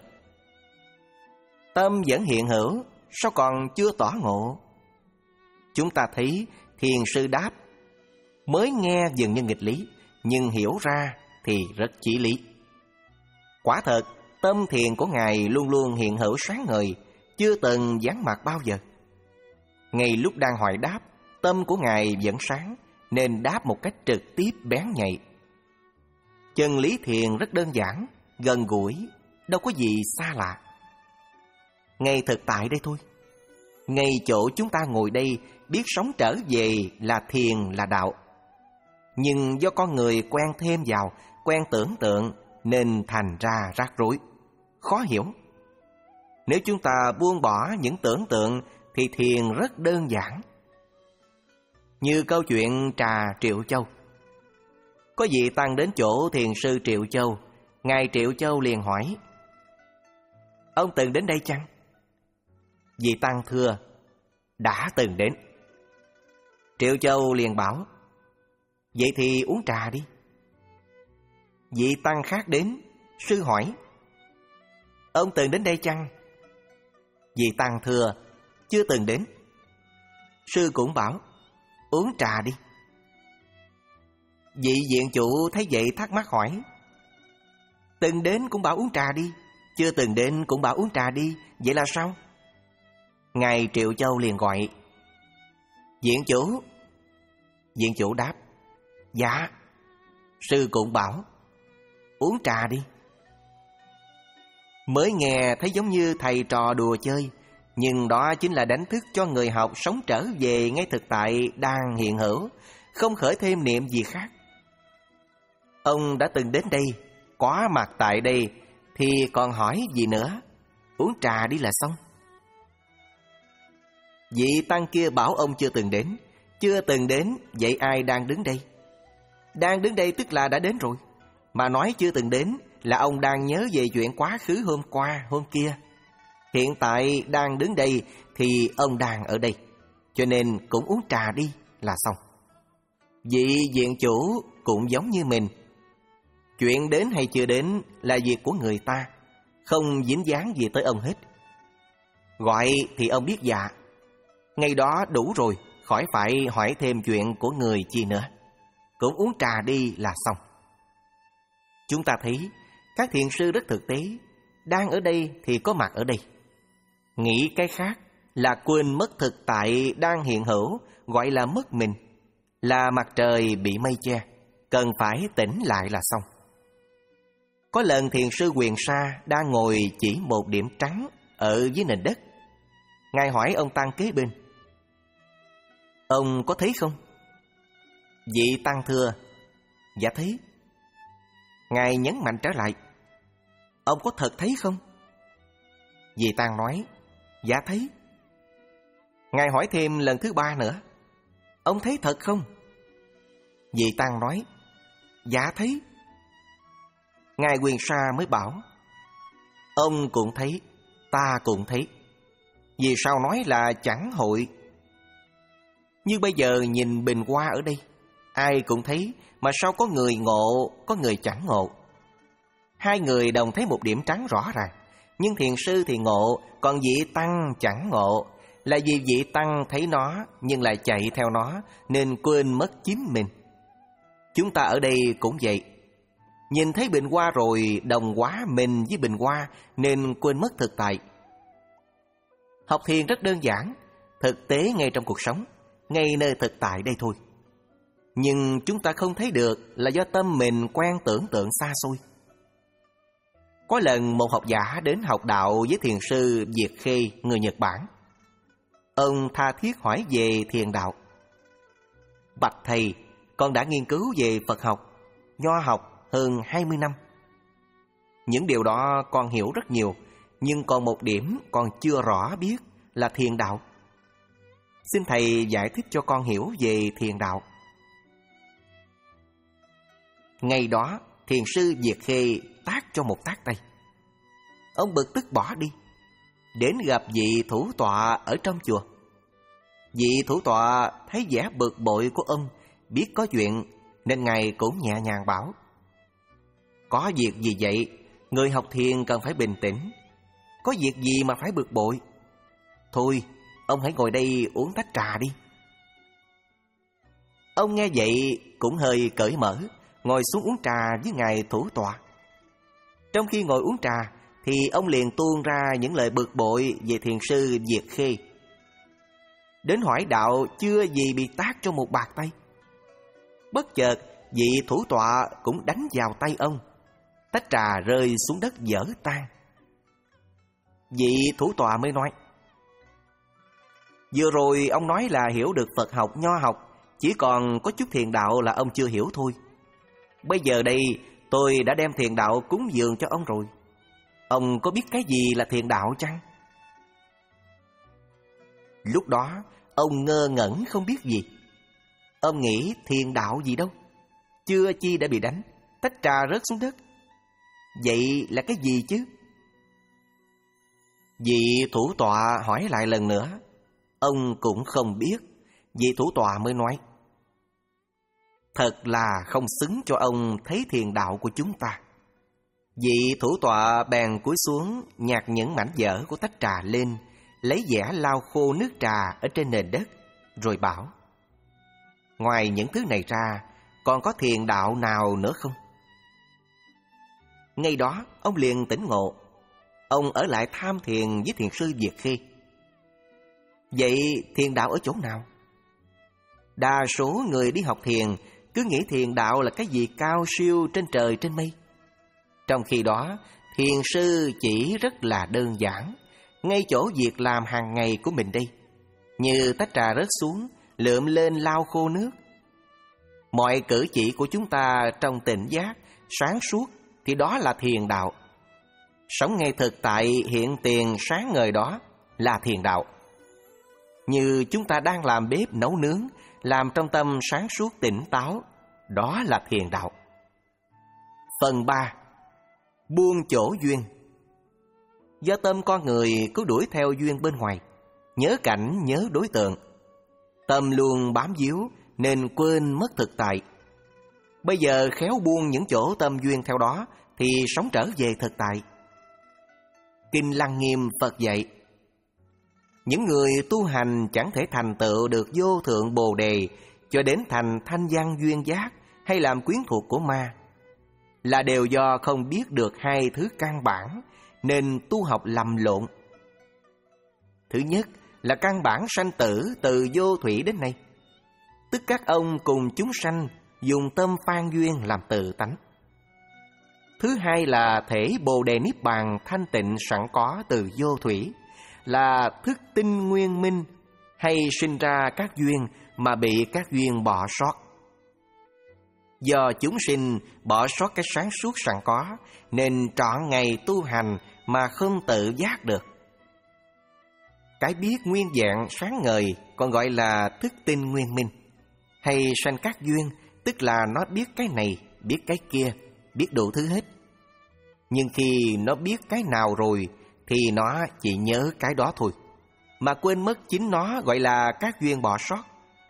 Speaker 2: Tâm vẫn hiện hữu, sao còn chưa tỏ ngộ? Chúng ta thấy thiền sư đáp mới nghe dường như nghịch lý, nhưng hiểu ra thì rất chí lý. Quả thật, tâm thiền của Ngài luôn luôn hiện hữu sáng ngời, chưa từng vắng mặt bao giờ. Ngay lúc đang hỏi đáp, tâm của Ngài vẫn sáng, nên đáp một cách trực tiếp bén nhạy. Chân lý thiền rất đơn giản, gần gũi, đâu có gì xa lạ. Ngay thực tại đây thôi. Ngay chỗ chúng ta ngồi đây, biết sống trở về là thiền là đạo. Nhưng do con người quen thêm vào, quen tưởng tượng, nên thành ra rắc rối, khó hiểu. Nếu chúng ta buông bỏ những tưởng tượng thì thiền rất đơn giản. Như câu chuyện trà Triệu Châu. Có vị tăng đến chỗ thiền sư Triệu Châu. Ngài Triệu Châu liền hỏi: ông từng đến đây chăng? Vị tăng thưa: đã từng đến. Triệu Châu liền bảo: vậy thì uống trà đi. Vị tăng khác đến, sư hỏi: ông từng đến đây chăng? Vị tăng thưa: chưa từng đến. Sư cũng bảo: uống trà đi. Vị viện chủ thấy vậy thắc mắc hỏi: từng đến cũng bảo uống trà đi, chưa từng đến cũng bảo uống trà đi, vậy là sao? Ngài Triệu Châu liền gọi: viện chủ. Viện chủ đáp: dạ. Sư cũng bảo: uống trà đi. Mới nghe thấy giống như thầy trò đùa chơi, nhưng đó chính là đánh thức cho người học sống trở về ngay thực tại đang hiện hữu, không khởi thêm niệm gì khác. Ông đã từng đến đây, có mặt tại đây, thì còn hỏi gì nữa? Uống trà đi là xong. Vị tăng kia bảo ông chưa từng đến. Chưa từng đến, vậy ai đang đứng đây? Đang đứng đây tức là đã đến rồi. Mà nói chưa từng đến là ông đang nhớ về chuyện quá khứ hôm qua, hôm kia. Hiện tại đang đứng đây thì ông đang ở đây, cho nên cũng uống trà đi là xong. Vị viện chủ cũng giống như mình. Chuyện đến hay chưa đến là việc của người ta, không dính dáng gì tới ông hết. Gọi thì ông biết dạ, ngay đó đủ rồi, khỏi phải hỏi thêm chuyện của người chi nữa. Cũng uống trà đi là xong. Chúng ta thấy các thiền sư rất thực tế, đang ở đây thì có mặt ở đây. Nghĩ cái khác là quên mất thực tại đang hiện hữu, gọi là mất mình, là mặt trời bị mây che, cần phải tỉnh lại là xong. Có lần thiền sư Quyền Sa đang ngồi chỉ một điểm trắng ở dưới nền đất. Ngài hỏi ông tăng kế bên: ông có thấy không? Vị tăng thưa: dạ thấy. Ngài nhấn mạnh trở lại: ông có thật thấy không? Vị tăng nói: dạ thấy. Ngài hỏi thêm lần thứ ba nữa: ông thấy thật không? Vị tăng nói: dạ thấy. Ngài Quyền Sa mới bảo: ông cũng thấy, ta cũng thấy. Vì sao nói là chẳng hội? Như bây giờ nhìn bình hoa ở đây, ai cũng thấy, mà sao có người ngộ, có người chẳng ngộ? Hai người đồng thấy một điểm trắng rõ ràng, nhưng thiền sư thì ngộ, còn vị tăng chẳng ngộ. Là vì vị tăng thấy nó nhưng lại chạy theo nó, nên quên mất chính mình. Chúng ta ở đây cũng vậy. Nhìn thấy bình hoa rồi đồng hóa mình với bình hoa, nên quên mất thực tại. Học thiền rất đơn giản, thực tế ngay trong cuộc sống, ngay nơi thực tại đây thôi. Nhưng chúng ta không thấy được là do tâm mình quen tưởng tượng xa xôi. Có lần một học giả đến học đạo với thiền sư Diệt Khê, người Nhật Bản. Ông tha thiết hỏi về thiền đạo. Bạch thầy, con đã nghiên cứu về Phật học, Nho học hơn hai mươi năm. Những điều đó con hiểu rất nhiều, nhưng còn một điểm con chưa rõ biết là thiền đạo. Xin thầy giải thích cho con hiểu về thiền đạo. Ngày đó, thiền sư Diệt Khê tát cho một tát tay. Ông bực tức bỏ đi, đến gặp vị thủ tọa ở trong chùa. Vị thủ tọa thấy vẻ bực bội của ông, biết có chuyện, nên ngài cũng nhẹ nhàng bảo: có việc gì vậy? Người học thiền cần phải bình tĩnh. Có việc gì mà phải bực bội? Thôi, ông hãy ngồi đây uống tách trà đi. Ông nghe vậy cũng hơi cởi mở, ngồi xuống uống trà với ngài thủ tọa. Trong khi ngồi uống trà thì ông liền tuôn ra những lời bực bội về thiền sư Diệt Khê. Đến hỏi đạo chưa gì bị tát cho một bạt tay. Bất chợt vị thủ tọa cũng đánh vào tay ông. Tách trà rơi xuống đất vỡ tan. Vị thủ tọa mới nói: vừa rồi ông nói là hiểu được Phật học, Nho học, chỉ còn có chút thiền đạo là ông chưa hiểu thôi. Bây giờ đây tôi đã đem thiền đạo cúng dường cho ông rồi. Ông có biết cái gì là thiền đạo chăng? Lúc đó ông ngơ ngẩn không biết gì. Ông nghĩ thiền đạo gì đâu, chưa chi đã bị đánh, tách trà rớt xuống đất. Vậy là cái gì chứ? Vị thủ tọa hỏi lại lần nữa. Ông cũng không biết. Vị thủ tọa mới nói: thật là không xứng cho ông thấy thiền đạo của chúng ta. Vị thủ tọa bèn cúi xuống nhặt những mảnh vỡ của tách trà lên, lấy dẻ lau khô nước trà ở trên nền đất, rồi bảo: ngoài những thứ này ra, còn có thiền đạo nào nữa không? Ngay đó ông liền tỉnh ngộ. Ông ở lại tham thiền với thiền sư Việt Khê. Vậy thiền đạo ở chỗ nào? Đa số người đi học thiền cứ nghĩ thiền đạo là cái gì cao siêu trên trời trên mây. Trong khi đó, thiền sư chỉ rất là đơn giản, ngay chỗ việc làm hàng ngày của mình đây. Như tách trà rớt xuống, lượm lên lau khô nước. Mọi cử chỉ của chúng ta trong tỉnh giác, sáng suốt thì đó là thiền đạo. Sống ngay thực tại hiện tiền sáng ngời đó là thiền đạo. Như chúng ta đang làm bếp nấu nướng, làm trong tâm sáng suốt tỉnh táo, đó là thiền đạo. Phần ba. Buông chỗ duyên. Do tâm con người cứ đuổi theo duyên bên ngoài, nhớ cảnh, nhớ đối tượng, tâm luôn bám víu nên quên mất thực tại. Bây giờ khéo buông những chỗ tâm duyên theo đó thì sống trở về thực tại. Kinh Lăng Nghiêm Phật dạy: những người tu hành chẳng thể thành tựu được vô thượng bồ đề cho đến thành thanh văn duyên giác hay làm quyến thuộc của ma, là đều do không biết được hai thứ căn bản nên tu học lầm lộn. Thứ nhất là căn bản sanh tử từ vô thủy đến nay, tức các ông cùng chúng sanh dùng tâm phan duyên làm tự tánh. Thứ hai là thể bồ đề niết bàn thanh tịnh sẵn có từ vô thủy, là thức tinh nguyên minh hay sinh ra các duyên mà bị các duyên bỏ sót. Do chúng sinh bỏ sót cái sáng suốt sẵn có nên trọn ngày tu hành mà không tự giác được. Cái biết nguyên dạng sáng ngời còn gọi là thức tinh nguyên minh, hay sanh các duyên, tức là nó biết cái này, biết cái kia, biết đủ thứ hết. Nhưng khi nó biết cái nào rồi thì nó chỉ nhớ cái đó thôi, mà quên mất chính nó, gọi là các duyên bỏ sót.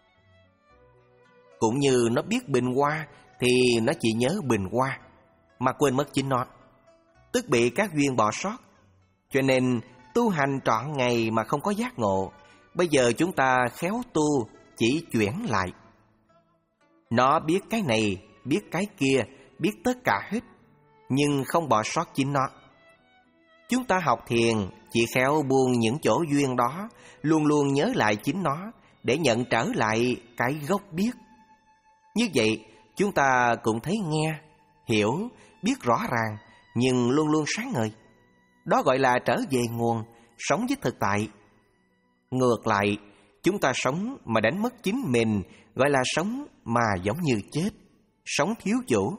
Speaker 2: Cũng như nó biết bình hoa thì nó chỉ nhớ bình hoa, mà quên mất chính nó, tức bị các duyên bỏ sót. Cho nên tu hành trọn ngày mà không có giác ngộ. Bây giờ chúng ta khéo tu chỉ chuyển lại. Nó biết cái này, biết cái kia, biết tất cả hết, nhưng không bỏ sót chính nó. Chúng ta học thiền chỉ khéo buông những chỗ duyên đó, luôn luôn nhớ lại chính nó để nhận trở lại cái gốc biết. Như vậy chúng ta cũng thấy nghe, hiểu, biết rõ ràng, nhưng luôn luôn sáng ngời. Đó gọi là trở về nguồn, sống với thực tại. Ngược lại, chúng ta sống mà đánh mất chính mình, gọi là sống mà giống như chết, sống thiếu chủ.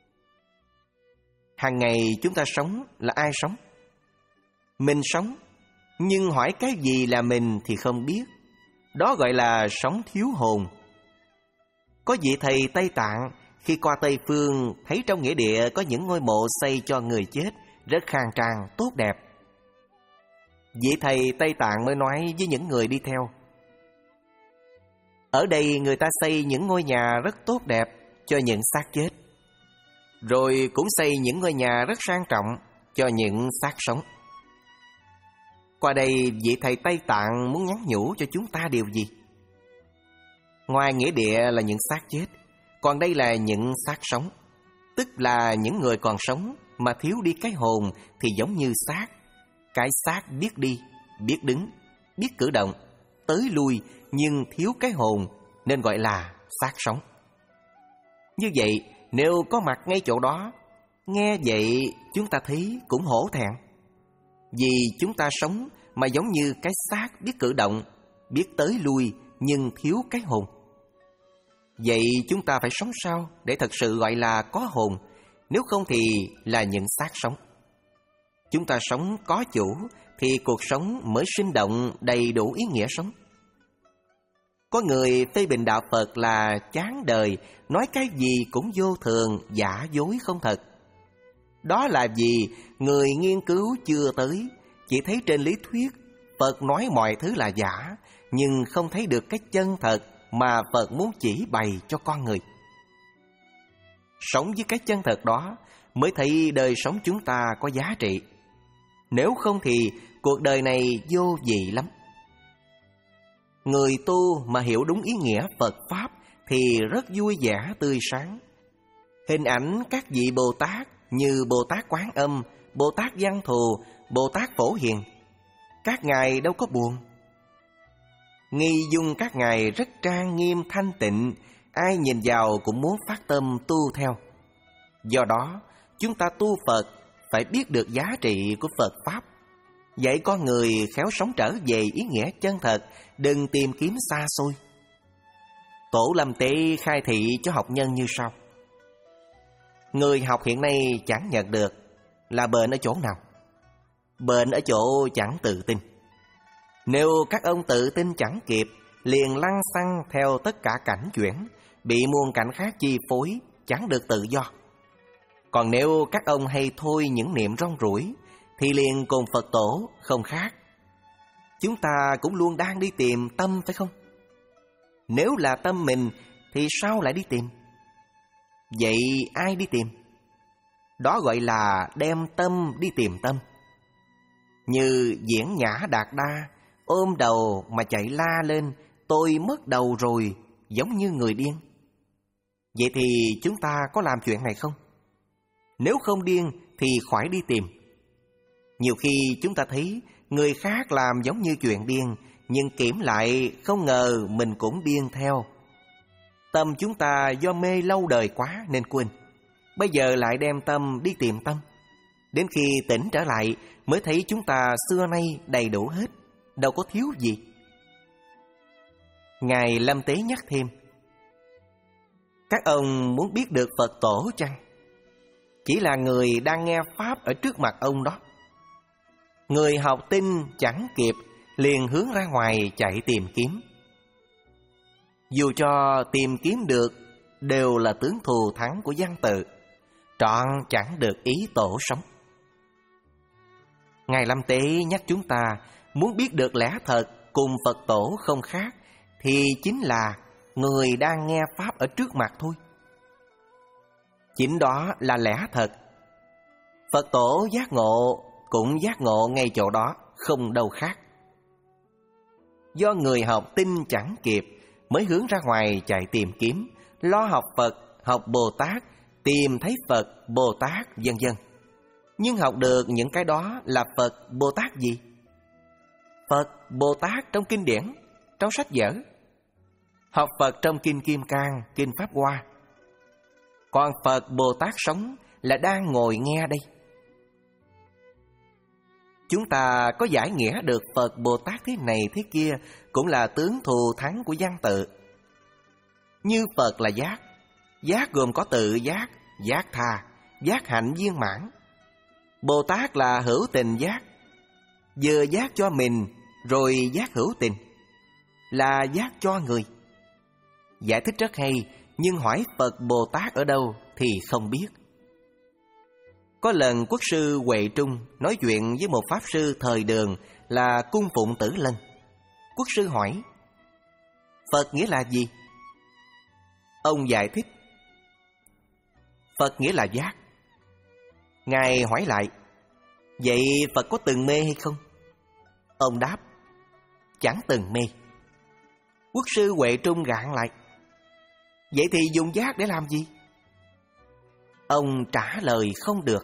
Speaker 2: Hàng ngày chúng ta sống là ai sống? Mình sống, nhưng hỏi cái gì là mình thì không biết. Đó gọi là sống thiếu hồn. Có vị thầy Tây Tạng khi qua Tây Phương thấy trong nghĩa địa có những ngôi mộ xây cho người chết rất khang trang, tốt đẹp. Vị thầy Tây Tạng mới nói với những người đi theo: ở đây người ta xây những ngôi nhà rất tốt đẹp cho những xác chết, rồi cũng xây những ngôi nhà rất sang trọng cho những xác sống. Qua đây vị thầy Tây Tạng muốn nhắn nhủ cho chúng ta điều gì? Ngoài nghĩa địa là những xác chết, còn đây là những xác sống, tức là những người còn sống mà thiếu đi cái hồn thì giống như xác. Cái xác biết đi, biết đứng, biết cử động, tới lui nhưng thiếu cái hồn nên gọi là xác sống. Như vậy, nếu có mặt ngay chỗ đó, nghe vậy chúng ta thấy cũng hổ thẹn. Vì chúng ta sống mà giống như cái xác biết cử động, biết tới lui nhưng thiếu cái hồn. Vậy chúng ta phải sống sao để thật sự gọi là có hồn, nếu không thì là những xác sống. Chúng ta sống có chủ thì cuộc sống mới sinh động, đầy đủ ý nghĩa sống. Có người phê bình đạo Phật là chán đời, nói cái gì cũng vô thường, giả dối không thật. Đó là vì người nghiên cứu chưa tới, chỉ thấy trên lý thuyết Phật nói mọi thứ là giả, nhưng không thấy được cái chân thật mà Phật muốn chỉ bày cho con người. Sống với cái chân thật đó mới thấy đời sống chúng ta có giá trị. Nếu không thì cuộc đời này vô vị lắm. Người tu mà hiểu đúng ý nghĩa Phật Pháp thì rất vui vẻ tươi sáng. Hình ảnh các vị Bồ Tát như Bồ Tát Quán Âm, Bồ Tát Văn Thù, Bồ Tát Phổ Hiền, các ngài đâu có buồn. Nghi dung các ngài rất trang nghiêm thanh tịnh, ai nhìn vào cũng muốn phát tâm tu theo. Do đó, chúng ta tu Phật phải biết được giá trị của Phật Pháp, dạy con người khéo sống trở về ý nghĩa chân thật, đừng tìm kiếm xa xôi. Tổ Lâm Tế khai thị cho học nhân như sau: người học hiện nay chẳng nhận được là bệnh ở chỗ nào? Bệnh ở chỗ chẳng tự tin. Nếu các ông tự tin chẳng kịp, liền lăng xăng theo tất cả cảnh chuyển, bị muôn cảnh khác chi phối, chẳng được tự do. Còn nếu các ông hay thôi những niệm rong ruổi, thì liền cùng Phật tổ không khác. Chúng ta cũng luôn đang đi tìm tâm, phải không? Nếu là tâm mình thì sao lại đi tìm? Vậy ai đi tìm? Đó gọi là đem tâm đi tìm tâm. Như Diễn Nhã Đạt Đa ôm đầu mà chạy la lên: tôi mất đầu rồi, giống như người điên. Vậy thì chúng ta có làm chuyện này không? Nếu không điên thì khỏi đi tìm. Nhiều khi chúng ta thấy người khác làm giống như chuyện điên, nhưng kiểm lại không ngờ mình cũng điên theo. Tâm chúng ta do mê lâu đời quá nên quên. Bây giờ lại đem tâm đi tìm tâm. Đến khi tỉnh trở lại mới thấy chúng ta xưa nay đầy đủ hết, đâu có thiếu gì. Ngài Lâm Tế nhắc thêm: các ông muốn biết được Phật tổ chăng? Chỉ là người đang nghe Pháp ở trước mặt ông đó. Người học tin chẳng kịp, liền hướng ra ngoài chạy tìm kiếm. Dù cho tìm kiếm được, đều là tướng thù thắng của văn tự, trọn chẳng được ý tổ sống. Ngài Lâm Tế nhắc chúng ta muốn biết được lẽ thật cùng Phật tổ không khác, thì chính là người đang nghe Pháp ở trước mặt thôi. Chính đó là lẽ thật. Phật tổ giác ngộ cũng giác ngộ ngay chỗ đó, không đâu khác. Do người học tin chẳng kịp, mới hướng ra ngoài chạy tìm kiếm, lo học Phật, học Bồ Tát, tìm thấy Phật, Bồ Tát, vân vân. Nhưng học được những cái đó là Phật, Bồ Tát gì? Phật, Bồ Tát trong kinh điển, trong sách vở. Học Phật trong kinh Kim Cang, kinh Pháp Hoa. Còn Phật, Bồ Tát sống là đang ngồi nghe đây. Chúng ta có giải nghĩa được Phật, Bồ Tát thế này thế kia cũng là tướng thù thắng của văn tự. Như Phật là giác, giác gồm có tự giác, giác tha, giác hạnh viên mãn. Bồ Tát là hữu tình giác, vừa giác cho mình rồi giác hữu tình, là giác cho người. Giải thích rất hay, nhưng hỏi Phật Bồ Tát ở đâu thì không biết. Có lần quốc sư Huệ Trung nói chuyện với một pháp sư thời Đường là cung phụng Tử Lân. Quốc sư hỏi: Phật nghĩa là gì? Ông giải thích: Phật nghĩa là giác. Ngài hỏi lại: vậy Phật có từng mê hay không? Ông đáp: chẳng từng mê. Quốc sư Huệ Trung gạn lại: vậy thì dùng giác để làm gì? Ông trả lời không được.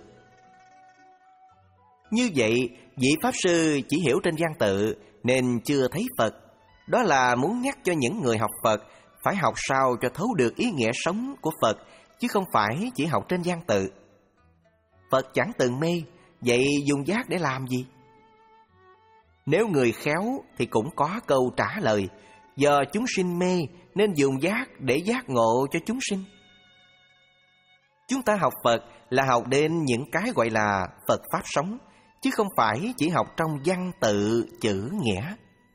Speaker 2: Như vậy, vị pháp sư chỉ hiểu trên văn tự nên chưa thấy Phật, Đó là muốn nhắc cho những người học Phật phải học sao cho thấu được ý nghĩa sống của Phật, chứ không phải chỉ học trên văn tự. Phật chẳng từng mê, vậy dùng giác để làm gì? Nếu người khéo thì cũng có câu trả lời, do chúng sinh mê nên dùng giác để giác ngộ cho chúng sinh. Chúng ta học Phật là học đến những cái gọi là Phật Pháp sống, chứ không phải chỉ học trong văn tự chữ nghĩa.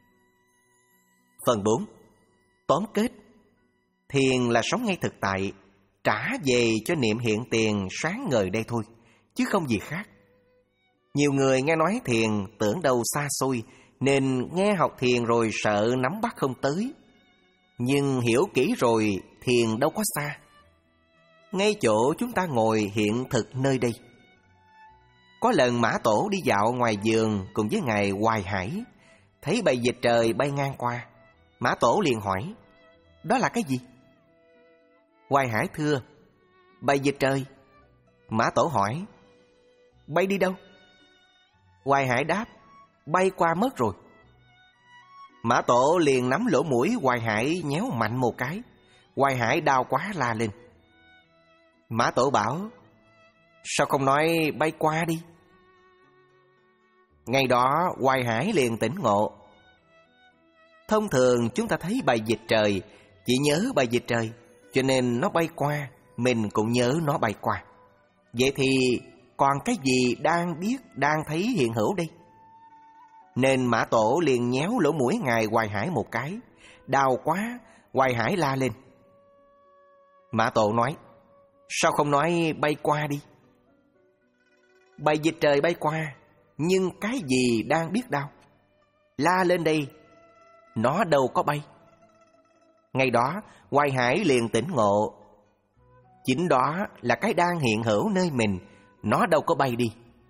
Speaker 2: Phần bốn. Tóm kết. Thiền là sống ngay thực tại, trả về cho niệm hiện tiền sáng ngời đây thôi, chứ không gì khác. Nhiều người nghe nói thiền tưởng đâu xa xôi, nên nghe học thiền rồi sợ nắm bắt không tới. Nhưng hiểu kỹ rồi, thiền đâu có xa. Ngay chỗ chúng ta ngồi hiện thực nơi đây. Có lần Mã Tổ đi dạo ngoài vườn cùng với ngài Hoài Hải, thấy bầy vịt trời bay ngang qua. Mã Tổ liền hỏi, đó là cái gì? Hoài Hải thưa, bầy vịt trời. Mã Tổ hỏi, bay đi đâu? Hoài Hải đáp, bay qua mất rồi. Mã Tổ liền nắm lỗ mũi Hoài Hải nhéo mạnh một cái. Hoài Hải đau quá la lên. Mã Tổ bảo, sao không nói bay qua đi? Ngày đó Hoài Hải liền tỉnh ngộ. Thông thường chúng ta thấy bầy vịt trời chỉ nhớ bầy vịt trời, cho nên nó bay qua, mình cũng nhớ nó bay qua. Vậy thì còn cái gì đang biết, đang thấy hiện hữu đây? Nên Mã Tổ liền nhéo lỗ mũi ngài Hoài Hải một cái. Đau quá, Hoài Hải la lên. Mã Tổ nói, sao không nói bay qua đi? Bầy vịt trời bay qua, nhưng cái gì đang biết đâu? La lên đây, nó đâu có bay. Ngày đó Hoài Hải liền tỉnh ngộ. Chính đó là cái đang hiện hữu nơi mình, nó đâu có bay đi.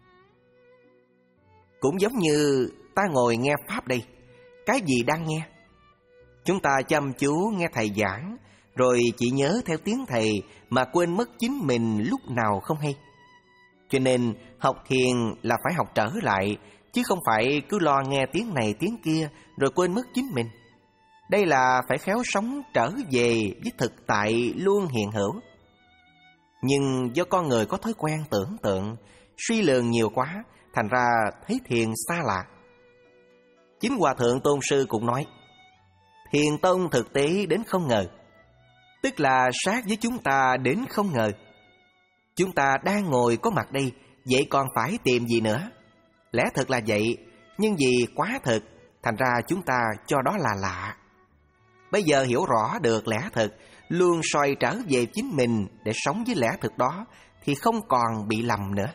Speaker 2: Cũng giống như ta ngồi nghe Pháp đây, cái gì đang nghe? Chúng ta chăm chú nghe thầy giảng, rồi chỉ nhớ theo tiếng thầy mà quên mất chính mình lúc nào không hay. Cho nên học thiền là phải học trở lại, chứ không phải cứ lo nghe tiếng này tiếng kia rồi quên mất chính mình. Đây là phải khéo sống trở về với thực tại luôn hiện hữu. Nhưng do con người có thói quen tưởng tượng, suy lường nhiều quá, thành ra thấy thiền xa lạ. Chính Hòa Thượng Tôn Sư cũng nói, thiền tông thực tế đến không ngờ, tức là sát với chúng ta đến không ngờ. Chúng ta đang ngồi có mặt đây, vậy còn phải tìm gì nữa? Lẽ thật là vậy, nhưng vì quá thực, thành ra chúng ta cho đó là lạ. Bây giờ hiểu rõ được lẽ thực, luôn xoay trở về chính mình để sống với lẽ thực đó, thì không còn bị lầm nữa.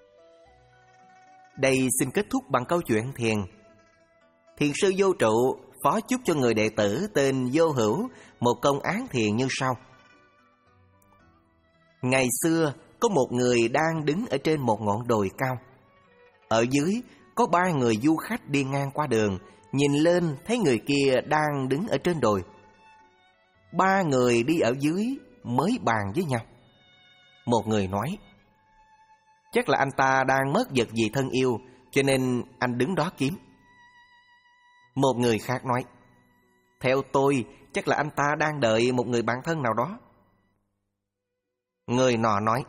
Speaker 2: Đây xin kết thúc bằng câu chuyện thiền. Thiền sư Vô Trụ phó chúc cho người đệ tử tên Vô Hữu một công án thiền như sau. Ngày xưa có một người đang đứng ở trên một ngọn đồi cao. Ở dưới có ba người du khách đi ngang qua đường, nhìn lên thấy người kia đang đứng ở trên đồi. Ba người đi ở dưới mới bàn với nhau. Một người nói, chắc là anh ta đang mất vật gì thân yêu, cho nên anh đứng đó kiếm. Một người khác nói, theo tôi chắc là anh ta đang đợi một người bạn thân nào đó. Người nọ nói,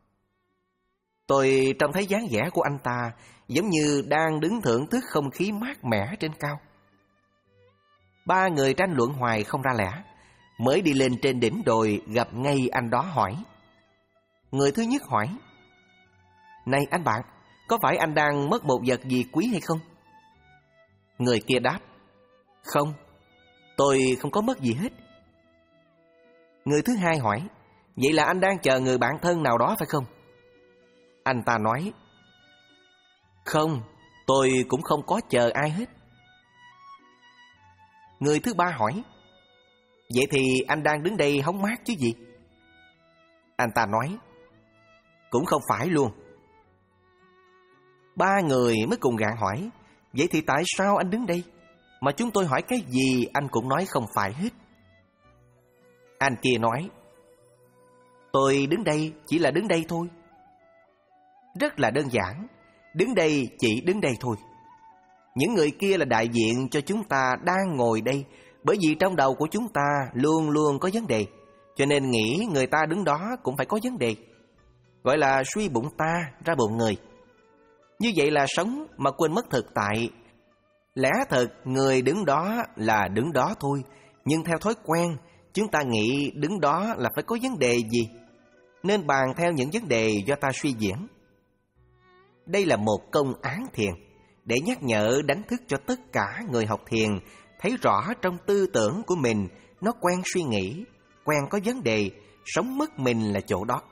Speaker 2: tôi trông thấy dáng vẻ của anh ta giống như đang đứng thưởng thức không khí mát mẻ trên cao. Ba người tranh luận hoài không ra lẽ, mới đi lên trên đỉnh đồi gặp ngay anh đó hỏi. Người thứ nhất hỏi, này anh bạn, có phải anh đang mất một vật gì quý hay không? Người kia đáp, không, tôi không có mất gì hết. Người thứ hai hỏi, vậy là anh đang chờ người bạn thân nào đó phải không? Anh ta nói, không, tôi cũng không có chờ ai hết. Người thứ ba hỏi, vậy thì anh đang đứng đây hóng mát chứ gì? Anh ta nói, cũng không phải luôn. Ba người mới cùng gạn hỏi, vậy thì tại sao anh đứng đây? Mà chúng tôi hỏi cái gì anh cũng nói không phải hết. Anh kia nói, tôi đứng đây chỉ là đứng đây thôi. Rất là đơn giản, đứng đây chỉ đứng đây thôi. Những người kia là đại diện cho chúng ta đang ngồi đây, bởi vì trong đầu của chúng ta luôn luôn có vấn đề, cho nên nghĩ người ta đứng đó cũng phải có vấn đề. Gọi là suy bụng ta ra bụng người. Như vậy là sống mà quên mất thực tại. Lẽ thật người đứng đó là đứng đó thôi, nhưng theo thói quen chúng ta nghĩ đứng đó là phải có vấn đề gì, nên bàn theo những vấn đề do ta suy diễn. Đây là một công án thiền, để nhắc nhở đánh thức cho tất cả người học thiền thấy rõ trong tư tưởng của mình nó quen suy nghĩ, quen có vấn đề, sống mất mình là chỗ đó.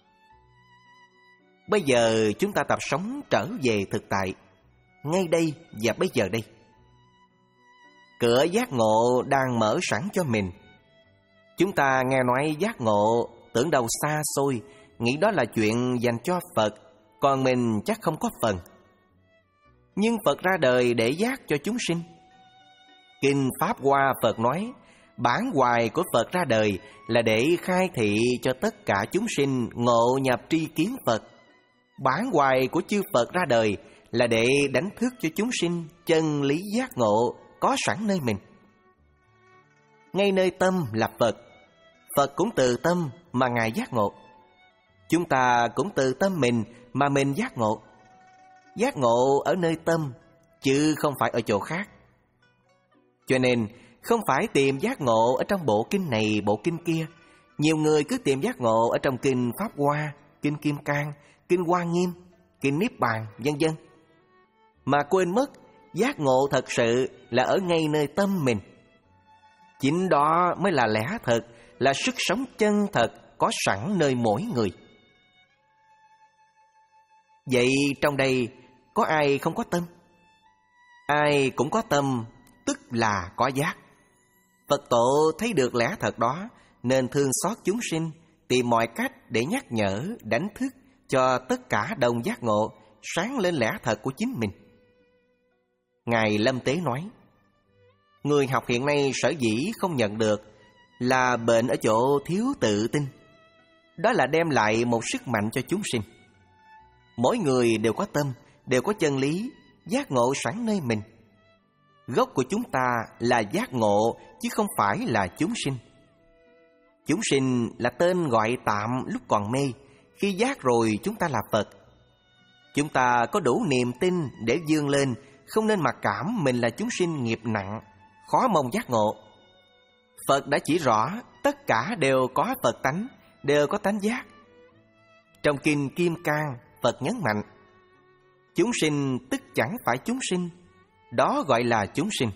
Speaker 2: Bây giờ chúng ta tập sống trở về thực tại, ngay đây và bây giờ đây. Cửa giác ngộ đang mở sẵn cho mình. Chúng ta nghe nói giác ngộ, tưởng đâu xa xôi, nghĩ đó là chuyện dành cho Phật, còn mình chắc không có phần. Nhưng Phật ra đời để giác cho chúng sinh. Kinh Pháp Hoa Phật nói, bản hoài của Phật ra đời là để khai thị cho tất cả chúng sinh ngộ nhập tri kiến Phật. Bản hoài của chư Phật ra đời là để đánh thức cho chúng sinh chân lý giác ngộ có sẵn nơi mình. Ngay nơi tâm là Phật, Phật cũng từ tâm mà Ngài giác ngộ. Chúng ta cũng từ tâm mình mà mình giác ngộ. Giác ngộ ở nơi tâm, chứ không phải ở chỗ khác. Cho nên, không phải tìm giác ngộ ở trong bộ kinh này, bộ kinh kia. Nhiều người cứ tìm giác ngộ ở trong kinh Pháp Hoa, kinh Kim Cang, kinh Hoa Nghiêm, kinh Niết Bàn, vân vân. Mà quên mất, giác ngộ thật sự là ở ngay nơi tâm mình. Chính đó mới là lẽ thật, là sức sống chân thật có sẵn nơi mỗi người. Vậy trong đây có ai không có tâm? Ai cũng có tâm, tức là có giác. Phật tổ thấy được lẽ thật đó, nên thương xót chúng sinh, tìm mọi cách để nhắc nhở, đánh thức cho tất cả đồng giác ngộ, sáng lên lẽ thật của chính mình. Ngài Lâm Tế nói, người học hiện nay sở dĩ không nhận được là bệnh ở chỗ thiếu tự tin. Đó là đem lại một sức mạnh cho chúng sinh. Mỗi người đều có tâm, đều có chân lý, giác ngộ sẵn nơi mình. Gốc của chúng ta là giác ngộ, chứ không phải là chúng sinh. Chúng sinh là tên gọi tạm lúc còn mê, khi giác rồi chúng ta là Phật. Chúng ta có đủ niềm tin để vươn lên, không nên mặc cảm mình là chúng sinh nghiệp nặng, khó mong giác ngộ. Phật đã chỉ rõ tất cả đều có Phật tánh, đều có tánh giác. Trong kinh Kim Cang, Phật nhấn mạnh, chúng sinh tức chẳng phải chúng sinh, đó gọi là chúng sinh.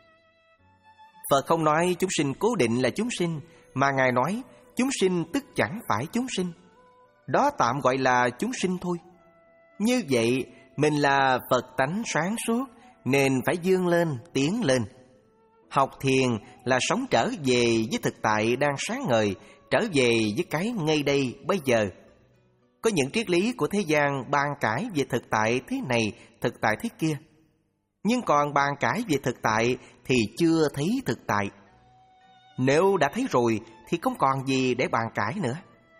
Speaker 2: Phật không nói chúng sinh cố định là chúng sinh, mà Ngài nói chúng sinh tức chẳng phải chúng sinh, đó tạm gọi là chúng sinh thôi. Như vậy, mình là Phật tánh sáng suốt, nên phải vươn lên, tiến lên. Học thiền là sống trở về với thực tại đang sáng ngời, trở về với cái ngay đây, bây giờ. Có những triết lý của thế gian bàn cãi về thực tại thế này, thực tại thế kia. Nhưng còn bàn cãi về thực tại thì chưa thấy thực tại. Nếu đã thấy rồi thì không còn gì để bàn cãi nữa.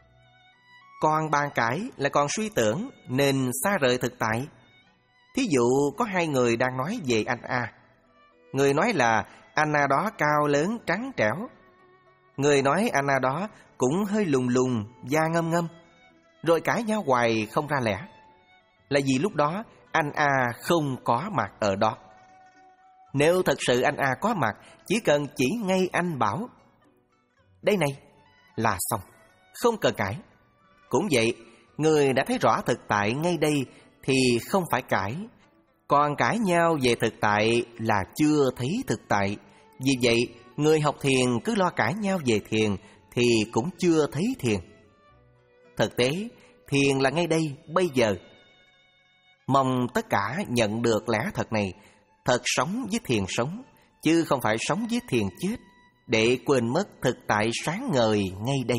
Speaker 2: Còn bàn cãi là còn suy tưởng nên xa rời thực tại. Thí dụ có hai người đang nói về anh A. Người nói là anh A đó cao lớn trắng trẻo. Người nói anh A đó cũng hơi lùng lùng, da ngâm ngâm. Rồi cãi nhau hoài không ra lẽ. Là vì lúc đó anh A không có mặt ở đó. Nếu thật sự anh A có mặt, chỉ cần chỉ ngay anh bảo đây này là xong, không cần cãi. Cũng vậy, người đã thấy rõ thực tại ngay đây thì không phải cãi. Còn cãi nhau về thực tại là chưa thấy thực tại. Vì vậy, người học thiền cứ lo cãi nhau về thiền thì cũng chưa thấy thiền. Thực tế, thiền là ngay đây, bây giờ. Mong tất cả nhận được lẽ thật này, thật sống với thiền sống, chứ không phải sống với thiền chết, để quên mất thực tại sáng ngời ngay đây.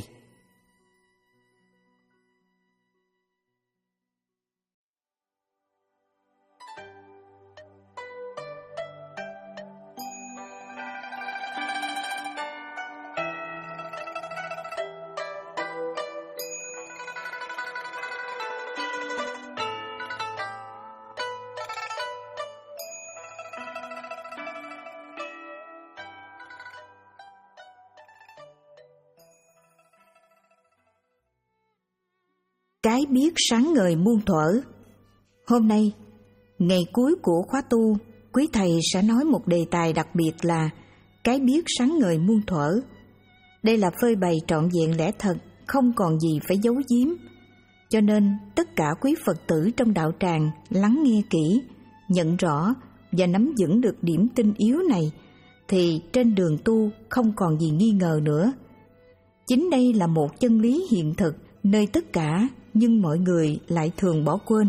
Speaker 3: Cái biết sáng ngời muôn thuở. Hôm nay, ngày cuối của khóa tu, quý thầy sẽ nói một đề tài đặc biệt là cái biết sáng ngời muôn thuở. Đây là phơi bày trọn vẹn lẽ thật, không còn gì phải giấu giếm. Cho nên tất cả quý Phật tử trong đạo tràng lắng nghe kỹ, nhận rõ và nắm vững được điểm tinh yếu này, thì trên đường tu không còn gì nghi ngờ nữa. Chính đây là một chân lý hiện thực nơi tất cả, nhưng mọi người lại thường bỏ quên.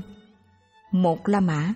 Speaker 3: Một La Mã.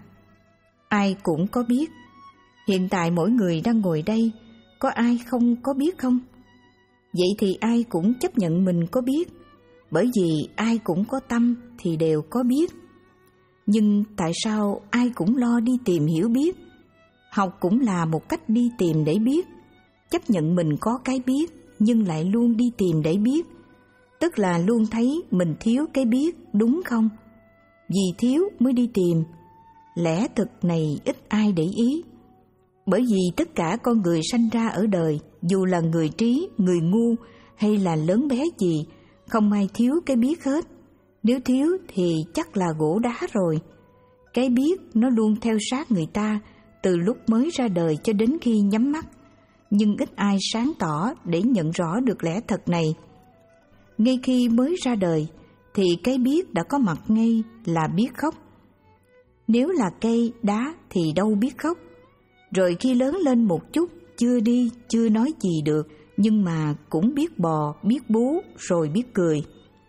Speaker 3: Ai cũng có biết. Hiện tại mỗi người đang ngồi đây, có ai không có biết không? Vậy thì ai cũng chấp nhận mình có biết, bởi vì ai cũng có tâm thì đều có biết. Nhưng tại sao ai cũng lo đi tìm hiểu biết? Học cũng là một cách đi tìm để biết. Chấp nhận mình có cái biết, nhưng lại luôn đi tìm để biết, tức là luôn thấy mình thiếu cái biết, đúng không? Vì thiếu mới đi tìm. Lẽ thực này ít ai để ý. Bởi vì tất cả con người sanh ra ở đời, dù là người trí, người ngu hay là lớn bé gì, không ai thiếu cái biết hết. Nếu thiếu thì chắc là gỗ đá rồi. Cái biết nó luôn theo sát người ta từ lúc mới ra đời cho đến khi nhắm mắt, nhưng ít ai sáng tỏ để nhận rõ được lẽ thật này. Ngay khi mới ra đời thì cái biết đã có mặt ngay là biết khóc. Nếu là cây, đá thì đâu biết khóc. Rồi khi lớn lên một chút, chưa đi, chưa nói gì được, nhưng mà cũng biết bò, biết bú, rồi biết cười.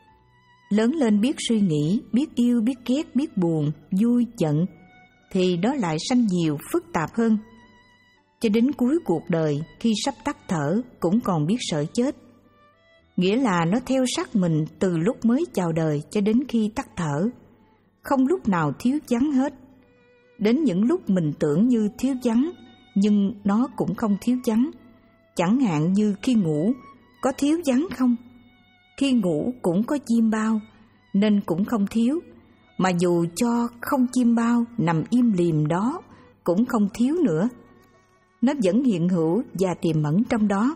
Speaker 3: Lớn lên biết suy nghĩ, biết yêu, biết ghét, biết buồn, vui, giận, thì đó lại sanh nhiều, phức tạp hơn. Cho đến cuối cuộc đời, khi sắp tắt thở, cũng còn biết sợ chết. Nghĩa là nó theo sát mình từ lúc mới chào đời cho đến khi tắt thở, không lúc nào thiếu vắng hết. Đến những lúc mình tưởng như thiếu vắng, nhưng nó cũng không thiếu vắng. Chẳng hạn như khi ngủ, có thiếu vắng không? Khi ngủ cũng có chim bao, nên cũng không thiếu. Mà dù cho không chim bao nằm im lìm đó, cũng không thiếu nữa. Nó vẫn hiện hữu và tiềm ẩn trong đó.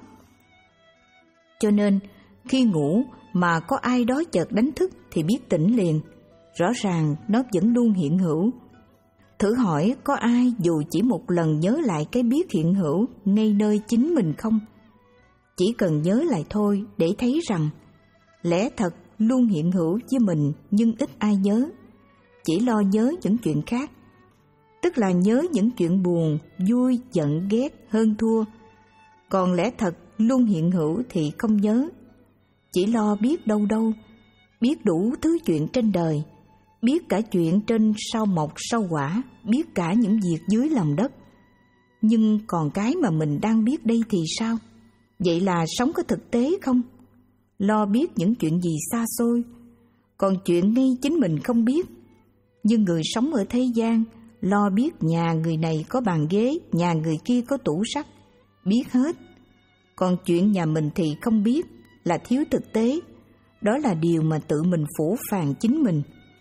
Speaker 3: Cho nên, khi ngủ mà có ai đó chợt đánh thức thì biết tỉnh liền. Rõ ràng nó vẫn luôn hiện hữu. Thử hỏi có ai dù chỉ một lần nhớ lại cái biết hiện hữu ngay nơi chính mình không? Chỉ cần nhớ lại thôi để thấy rằng lẽ thật luôn hiện hữu với mình, nhưng ít ai nhớ. Chỉ lo nhớ những chuyện khác, tức là nhớ những chuyện buồn, vui, giận, ghét, hơn thua. Còn lẽ thật luôn hiện hữu thì không nhớ. Chỉ lo biết đâu đâu, biết đủ thứ chuyện trên đời, biết cả chuyện trên sao mộc sao hỏa, biết cả những việc dưới lòng đất. Nhưng còn cái mà mình đang biết đây thì sao? Vậy là sống có thực tế không? Lo biết những chuyện gì xa xôi, còn chuyện ngay chính mình không biết. Nhưng người sống ở thế gian, lo biết nhà người này có bàn ghế, nhà người kia có tủ sắt, biết hết. Còn chuyện nhà mình thì không biết, là thiếu thực tế. Đó là điều mà tự mình phũ phàng chính mình.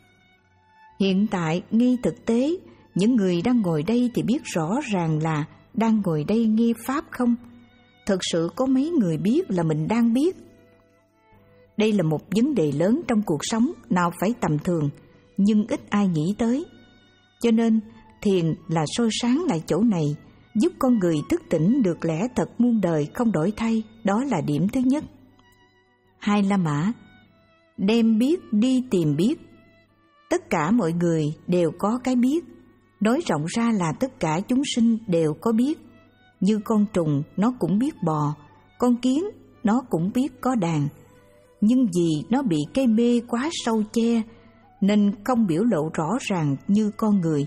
Speaker 3: Hiện tại, ngay thực tế, những người đang ngồi đây thì biết rõ ràng là đang ngồi đây nghe Pháp không? Thực sự có mấy người biết là mình đang biết? Đây là một vấn đề lớn trong cuộc sống, nào phải tầm thường, nhưng ít ai nghĩ tới. Cho nên, thiền là soi sáng lại chỗ này, giúp con người thức tỉnh được lẽ thật muôn đời không đổi thay, đó là điểm thứ nhất. Hai La Mã. Đem biết đi tìm biết. Tất cả mọi người đều có cái biết. Nói rộng ra là tất cả chúng sinh đều có biết. Như con trùng nó cũng biết bò, con kiến nó cũng biết có đàn. Nhưng vì nó bị cái mê quá sâu che, nên không biểu lộ rõ ràng như con người.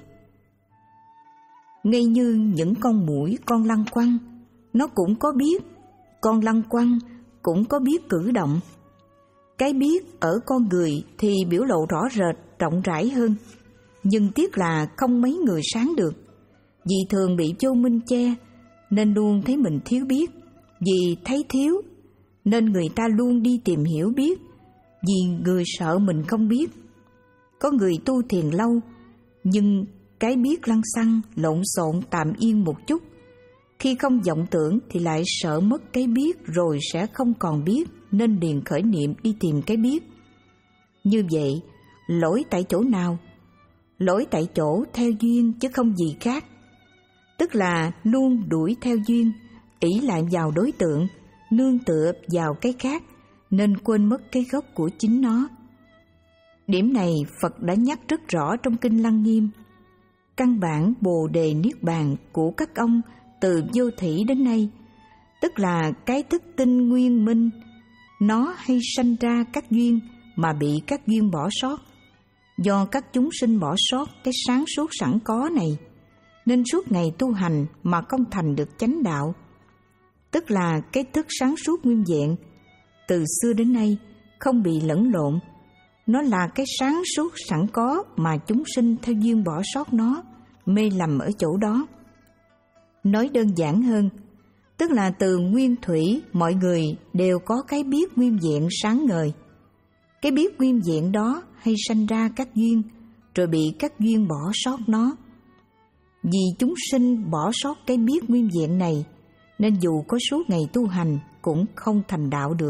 Speaker 3: Ngay như những con muỗi, con lăng quăng, nó cũng có biết. Con lăng quăng cũng có biết cử động. Cái biết ở con người thì biểu lộ rõ rệt, rộng rãi hơn. Nhưng tiếc là không mấy người sáng được. Vì thường bị vô minh che, nên luôn thấy mình thiếu biết. Vì thấy thiếu, nên người ta luôn đi tìm hiểu biết. Vì người sợ mình không biết. Có người tu thiền lâu, nhưng cái biết lăng xăng, lộn xộn tạm yên một chút. Khi không vọng tưởng thì lại sợ mất cái biết rồi sẽ không còn biết, nên liền khởi niệm đi tìm cái biết. Như vậy, lỗi tại chỗ nào? Lỗi tại chỗ theo duyên chứ không gì khác. Tức là luôn đuổi theo duyên, ỷ lại vào đối tượng, nương tựa vào cái khác, nên quên mất cái gốc của chính nó. Điểm này Phật đã nhắc rất rõ trong Kinh Lăng Nghiêm. Căn bản Bồ Đề Niết Bàn của các ông từ vô thủy đến nay, tức là cái thức tinh nguyên minh, nó hay sanh ra các duyên mà bị các duyên bỏ sót. Do các chúng sinh bỏ sót cái sáng suốt sẵn có này, nên suốt ngày tu hành mà không thành được chánh đạo. Tức là cái thức sáng suốt nguyên vẹn, từ xưa đến nay không bị lẫn lộn. Nó là cái sáng suốt sẵn có mà chúng sinh theo duyên bỏ sót nó, mê lầm ở chỗ đó. Nói đơn giản hơn, tức là từ nguyên thủy mọi người đều có cái biết nguyên vẹn sáng ngời. Cái biết nguyên vẹn đó hay sanh ra các duyên, rồi bị các duyên bỏ sót nó. Vì chúng sinh bỏ sót cái biết nguyên vẹn này, nên dù có suốt ngày tu hành cũng không thành đạo được.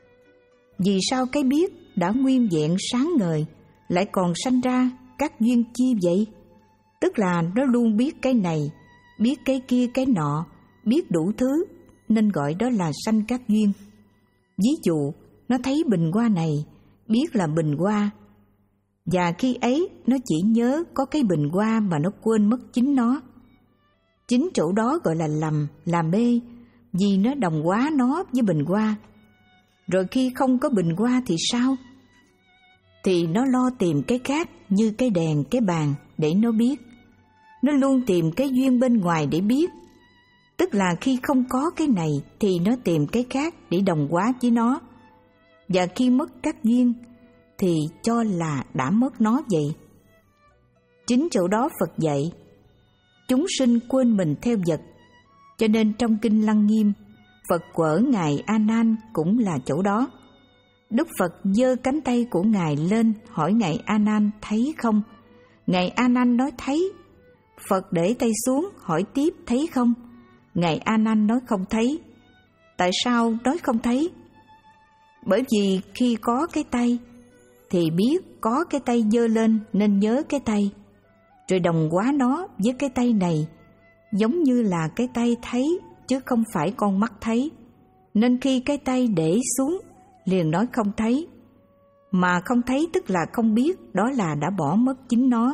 Speaker 3: Vì sao cái biết đã nguyên vẹn sáng ngời lại còn sanh ra các duyên chi vậy? Tức là nó luôn biết cái này, biết cái kia cái nọ, biết đủ thứ, nên gọi đó là sanh các duyên. Ví dụ, nó thấy bình hoa này, biết là bình hoa, và khi ấy nó chỉ nhớ có cái bình hoa mà nó quên mất chính nó. Chính chỗ đó gọi là lầm, là mê, vì nó đồng hóa nó với bình hoa. Rồi khi không có bình hoa thì sao? Thì nó lo tìm cái khác như cái đèn, cái bàn để nó biết. Nó luôn tìm cái duyên bên ngoài để biết. Tức là khi không có cái này thì nó tìm cái khác để đồng hóa với nó. Và khi mất các duyên thì cho là đã mất nó vậy. Chính chỗ đó Phật dạy, chúng sinh quên mình theo vật. Cho nên trong Kinh Lăng Nghiêm, Phật quở Ngài A Nan cũng là chỗ đó. Đức Phật giơ cánh tay của Ngài lên hỏi Ngài A Nan thấy không? Ngài A Nan nói thấy. Phật để tay xuống hỏi tiếp thấy không? Ngài A Nan nói không thấy. Tại sao nói không thấy? Bởi vì khi có cái tay thì biết có cái tay giơ lên nên nhớ cái tay, rồi đồng hóa nó với cái tay này, giống như là cái tay thấy chứ không phải con mắt thấy. Nên khi cái tay để xuống liền nói không thấy. Mà không thấy tức là không biết, đó là đã bỏ mất chính nó.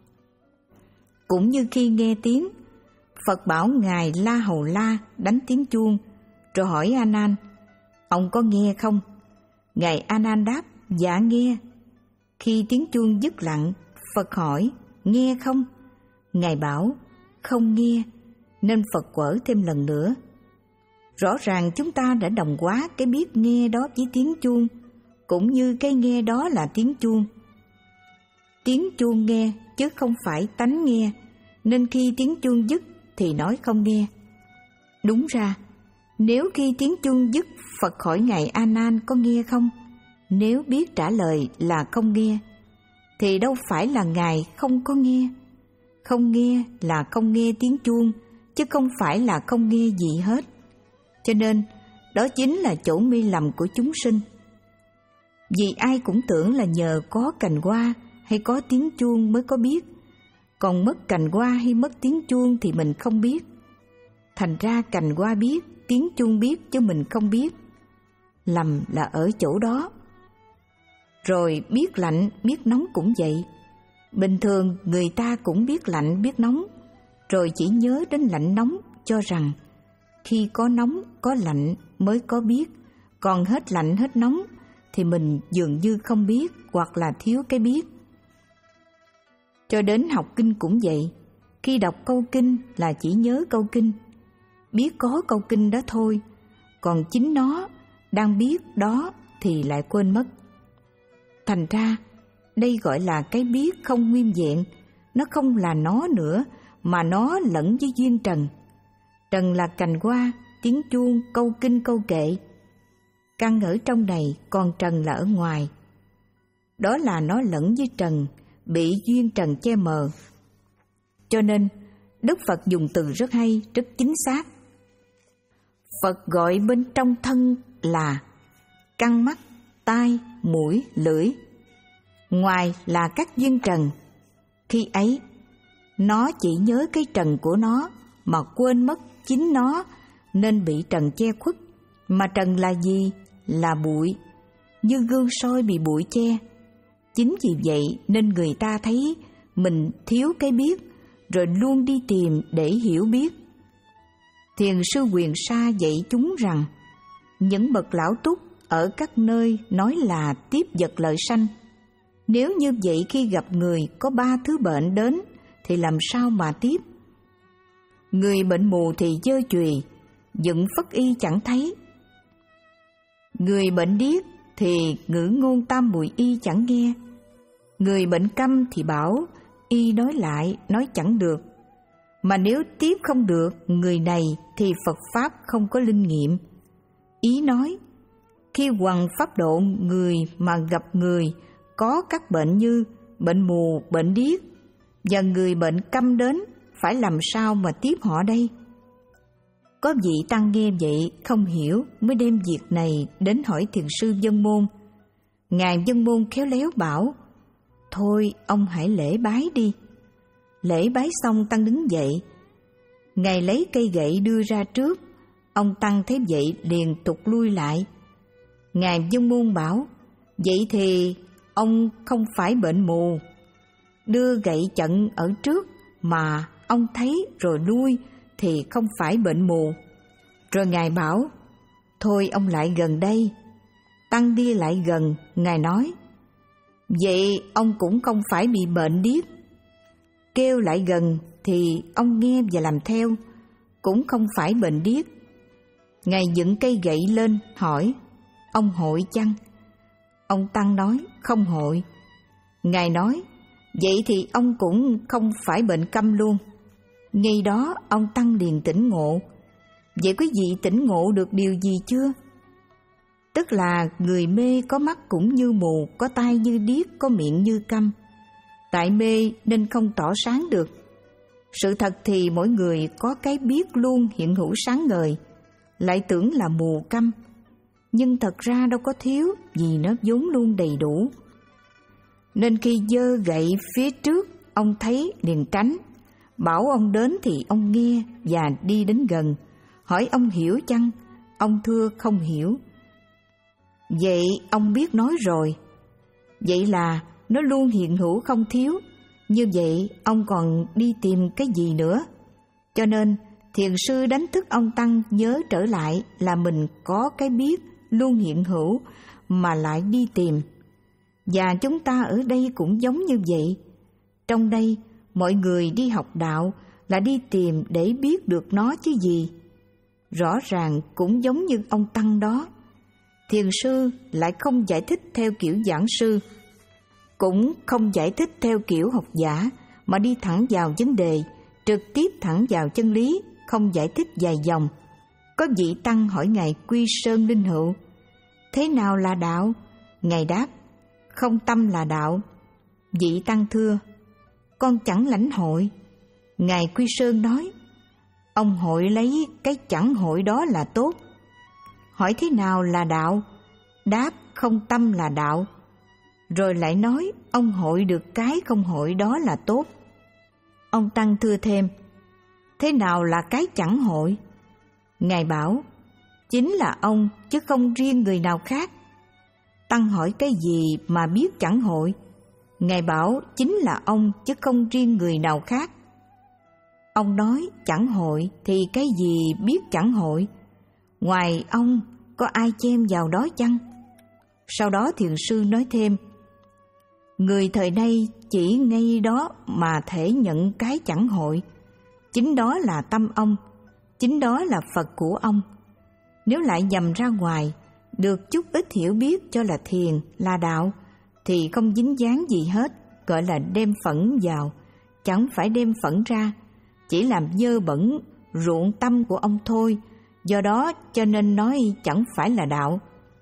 Speaker 3: Cũng như khi nghe tiếng, Phật bảo Ngài La Hầu La đánh tiếng chuông, rồi hỏi A Nan, ông có nghe không? Ngài A Nan đáp, dạ nghe. Khi tiếng chuông dứt lặng, Phật hỏi, nghe không? Ngài bảo, không nghe, nên Phật quở thêm lần nữa. Rõ ràng chúng ta đã đồng hóa cái biết nghe đó với tiếng chuông, cũng như cái nghe đó là tiếng chuông. Tiếng chuông nghe chứ không phải tánh nghe, nên khi tiếng chuông dứt thì nói không nghe. Đúng ra, nếu khi tiếng chuông dứt Phật hỏi Ngài A Nan có nghe không, nếu biết trả lời là không nghe, thì đâu phải là Ngài không có nghe. Không nghe là không nghe tiếng chuông, chứ không phải là không nghe gì hết. Cho nên, đó chính là chỗ mê lầm của chúng sinh. Vì ai cũng tưởng là nhờ có cành hoa hay có tiếng chuông mới có biết, còn mất cành hoa hay mất tiếng chuông thì mình không biết. Thành ra cành hoa biết, tiếng chuông biết chứ mình không biết. Lầm là ở chỗ đó. Rồi biết lạnh, biết nóng cũng vậy. Bình thường người ta cũng biết lạnh, biết nóng, rồi chỉ nhớ đến lạnh nóng, cho rằng khi có nóng, có lạnh mới có biết, còn hết lạnh hết nóng thì mình dường như không biết hoặc là thiếu cái biết. Cho đến học kinh cũng vậy, khi đọc câu kinh là chỉ nhớ câu kinh, biết có câu kinh đó thôi, còn chính nó đang biết đó thì lại quên mất. Thành ra, đây gọi là cái biết không nguyên vẹn, nó không là nó nữa, mà nó lẫn với duyên trần. Trần là cành hoa, tiếng chuông, câu kinh câu kệ. Căn ở trong này, còn trần là ở ngoài. Đó là nó lẫn với trần, bị duyên trần che mờ. Cho nên, Đức Phật dùng từ rất hay, rất chính xác. Phật gọi bên trong thân là căn mắt, tai, mũi, lưỡi. ngoài là các duyên trần. Khi ấy, nó chỉ nhớ cái trần của nó mà quên mất chính nó, nên bị trần che khuất. Mà trần là gì? Là bụi, như gương soi bị bụi che. Chính vì vậy nên người ta thấy mình thiếu cái biết, rồi luôn đi tìm để hiểu biết. Thiền sư Quyền Sa dạy chúng rằng, những bậc lão túc ở các nơi nói là tiếp vật lợi sanh. Nếu như vậy, khi gặp người có ba thứ bệnh đến thì làm sao mà tiếp? Người bệnh mù thì dơ chùy, dựng phất y chẳng thấy. Người bệnh điếc thì ngữ ngôn tam muội y chẳng nghe. Người bệnh câm thì bảo y nói lại nói chẳng được. Mà nếu tiếp không được người này thì Phật Pháp không có linh nghiệm. Ý nói, khi hoằng pháp độ người mà gặp người có các bệnh như bệnh mù, bệnh điếc và người bệnh câm đến, phải làm sao mà tiếp họ đây? Có vị tăng nghe vậy không hiểu, mới đem việc này đến hỏi thiền sư Vân Môn. Ngài Vân Môn khéo léo bảo, thôi ông hãy lễ bái đi. Lễ bái xong, tăng đứng dậy. Ngài lấy cây gậy đưa ra trước. Ông tăng thấy vậy liền tụt lui lại. Ngài Vân Môn bảo, vậy thì ông không phải bệnh mù. Đưa gậy chặn ở trước mà ông thấy rồi lui thì không phải bệnh mù. Rồi Ngài bảo, thôi ông lại gần đây. Tăng đi lại gần, Ngài nói, vậy ông cũng không phải bị bệnh điếc. Kêu lại gần thì ông nghe và làm theo, cũng không phải bệnh điếc. Ngài dựng cây gậy lên hỏi, ông hội chăng? Ông Tăng nói, không hội. Ngài nói, vậy thì ông cũng không phải bệnh câm luôn. Ngay đó ông Tăng liền tỉnh ngộ. Vậy quý vị tỉnh ngộ được điều gì chưa? Tức là người mê có mắt cũng như mù, có tai như điếc, có miệng như câm. Tại mê nên không tỏ sáng được. Sự thật thì mỗi người có cái biết luôn hiện hữu sáng ngời, lại tưởng là mù câm. Nhưng thật ra đâu có thiếu, vì nó vốn luôn đầy đủ. Nên khi giơ gậy phía trước, ông thấy liền tránh. Bảo ông đến thì ông nghe và đi đến gần. Hỏi ông hiểu chăng? Ông thưa không hiểu. Vậy ông biết nói rồi. Vậy là nó luôn hiện hữu không thiếu. Như vậy ông còn đi tìm cái gì nữa? Cho nên thiền sư đánh thức ông Tăng nhớ trở lại là mình có cái biết luôn hiện hữu mà lại đi tìm. Và chúng ta ở đây cũng giống như vậy. Trong đây mọi người đi học đạo là đi tìm để biết được nó chứ gì. Rõ ràng cũng giống như ông Tăng đó. Thiền sư lại không giải thích theo kiểu giảng sư, cũng không giải thích theo kiểu học giả, mà đi thẳng vào vấn đề, trực tiếp thẳng vào chân lý, không giải thích dài dòng. Có vị tăng hỏi Ngài Quy Sơn Linh Hữu, thế nào là đạo? Ngài đáp, không tâm là đạo. Vị tăng thưa, con chẳng lãnh hội. Ngài Quy Sơn nói, ông hội lấy cái chẳng hội đó là tốt. Hỏi thế nào là đạo? Đáp, không tâm là đạo. Rồi lại nói, ông hội được cái không hội đó là tốt. Ông tăng thưa thêm, thế nào là cái chẳng hội? Ngài bảo, chính là ông chứ không riêng người nào khác. Tăng hỏi cái gì mà biết chẳng hội? Ngài bảo, chính là ông chứ không riêng người nào khác. Ông nói chẳng hội thì cái gì biết chẳng hội? Ngoài ông có ai chen vào đó chăng? Sau đó thiền sư nói thêm, người thời nay chỉ ngay đó mà thể nhận cái chẳng hội. Chính đó là tâm ông, chính đó là Phật của ông. Nếu lại nhầm ra ngoài, được chút ít hiểu biết cho là thiền, là đạo, thì không dính dáng gì hết, gọi là đem phẫn vào, chẳng phải đem phẫn ra, chỉ làm dơ bẩn ruộng tâm của ông thôi. Do đó cho nên nói chẳng phải là đạo.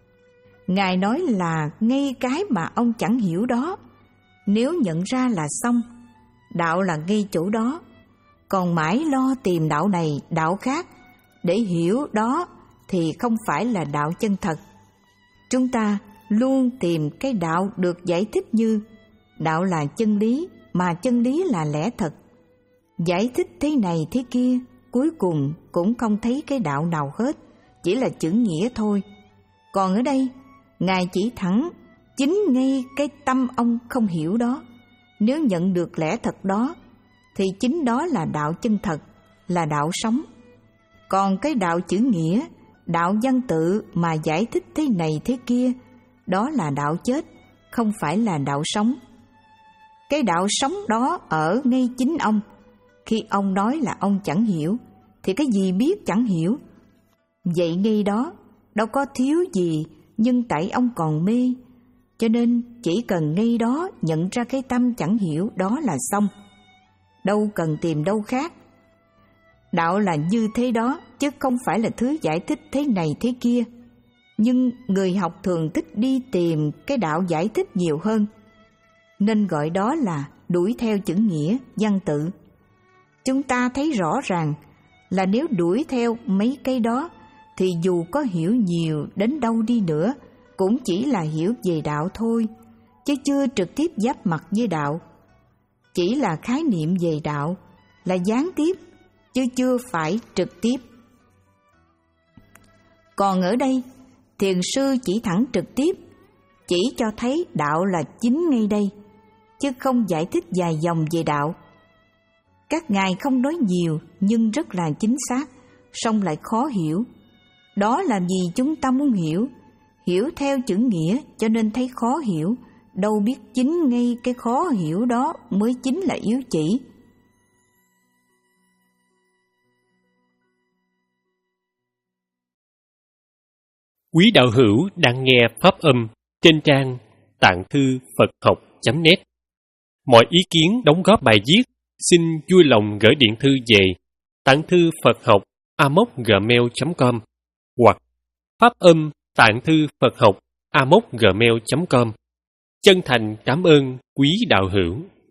Speaker 3: Ngài nói là ngay cái mà ông chẳng hiểu đó, nếu nhận ra là xong. Đạo là ngay chỗ đó. Còn mãi lo tìm đạo này, đạo khác để hiểu đó thì không phải là đạo chân thật. Chúng ta luôn tìm cái đạo được giải thích như đạo là chân lý, mà chân lý là lẽ thật. Giải thích thế này thế kia, cuối cùng cũng không thấy cái đạo nào hết, chỉ là chữ nghĩa thôi. Còn ở đây, Ngài chỉ thẳng chính ngay cái tâm ông không hiểu đó. Nếu nhận được lẽ thật đó, thì chính đó là đạo chân thật, là đạo sống. Còn cái đạo chữ nghĩa, đạo văn tự mà giải thích thế này thế kia, đó là đạo chết, không phải là đạo sống. Cái đạo sống đó ở ngay chính ông. Khi ông nói là ông chẳng hiểu, thì cái gì biết chẳng hiểu. Vậy ngay đó, đâu có thiếu gì, nhưng tại ông còn mê. Cho nên chỉ cần ngay đó nhận ra cái tâm chẳng hiểu đó là xong. Đâu cần tìm đâu khác. Đạo là như thế đó, chứ không phải là thứ giải thích thế này thế kia. Nhưng người học thường thích đi tìm cái đạo giải thích nhiều hơn, nên gọi đó là đuổi theo chữ nghĩa, văn tự. Chúng ta thấy rõ ràng là nếu đuổi theo mấy cái đó, thì dù có hiểu nhiều đến đâu đi nữa, cũng chỉ là hiểu về đạo thôi, chứ chưa trực tiếp giáp mặt với đạo. Chỉ là khái niệm về đạo, là gián tiếp, chứ chưa phải trực tiếp. Còn ở đây, thiền sư chỉ thẳng trực tiếp, chỉ cho thấy đạo là chính ngay đây, chứ không giải thích dài dòng về đạo. Các ngài không nói nhiều nhưng rất là chính xác, song lại khó hiểu. Đó là vì chúng ta muốn hiểu, hiểu theo chữ nghĩa cho nên thấy khó hiểu, đâu biết chính ngay cái khó hiểu đó mới chính là yếu chỉ.
Speaker 4: Quý đạo hữu đang nghe pháp âm trên trang tạng thư Phật học chấm net. Mọi ý kiến đóng góp bài viết xin vui lòng gửi điện thư về tạng thư Phật học a m o c gmail chấm com hoặc pháp âm tạng thư Phật học a m o c gmail chấm com. Chân thành cảm ơn quý đạo hữu.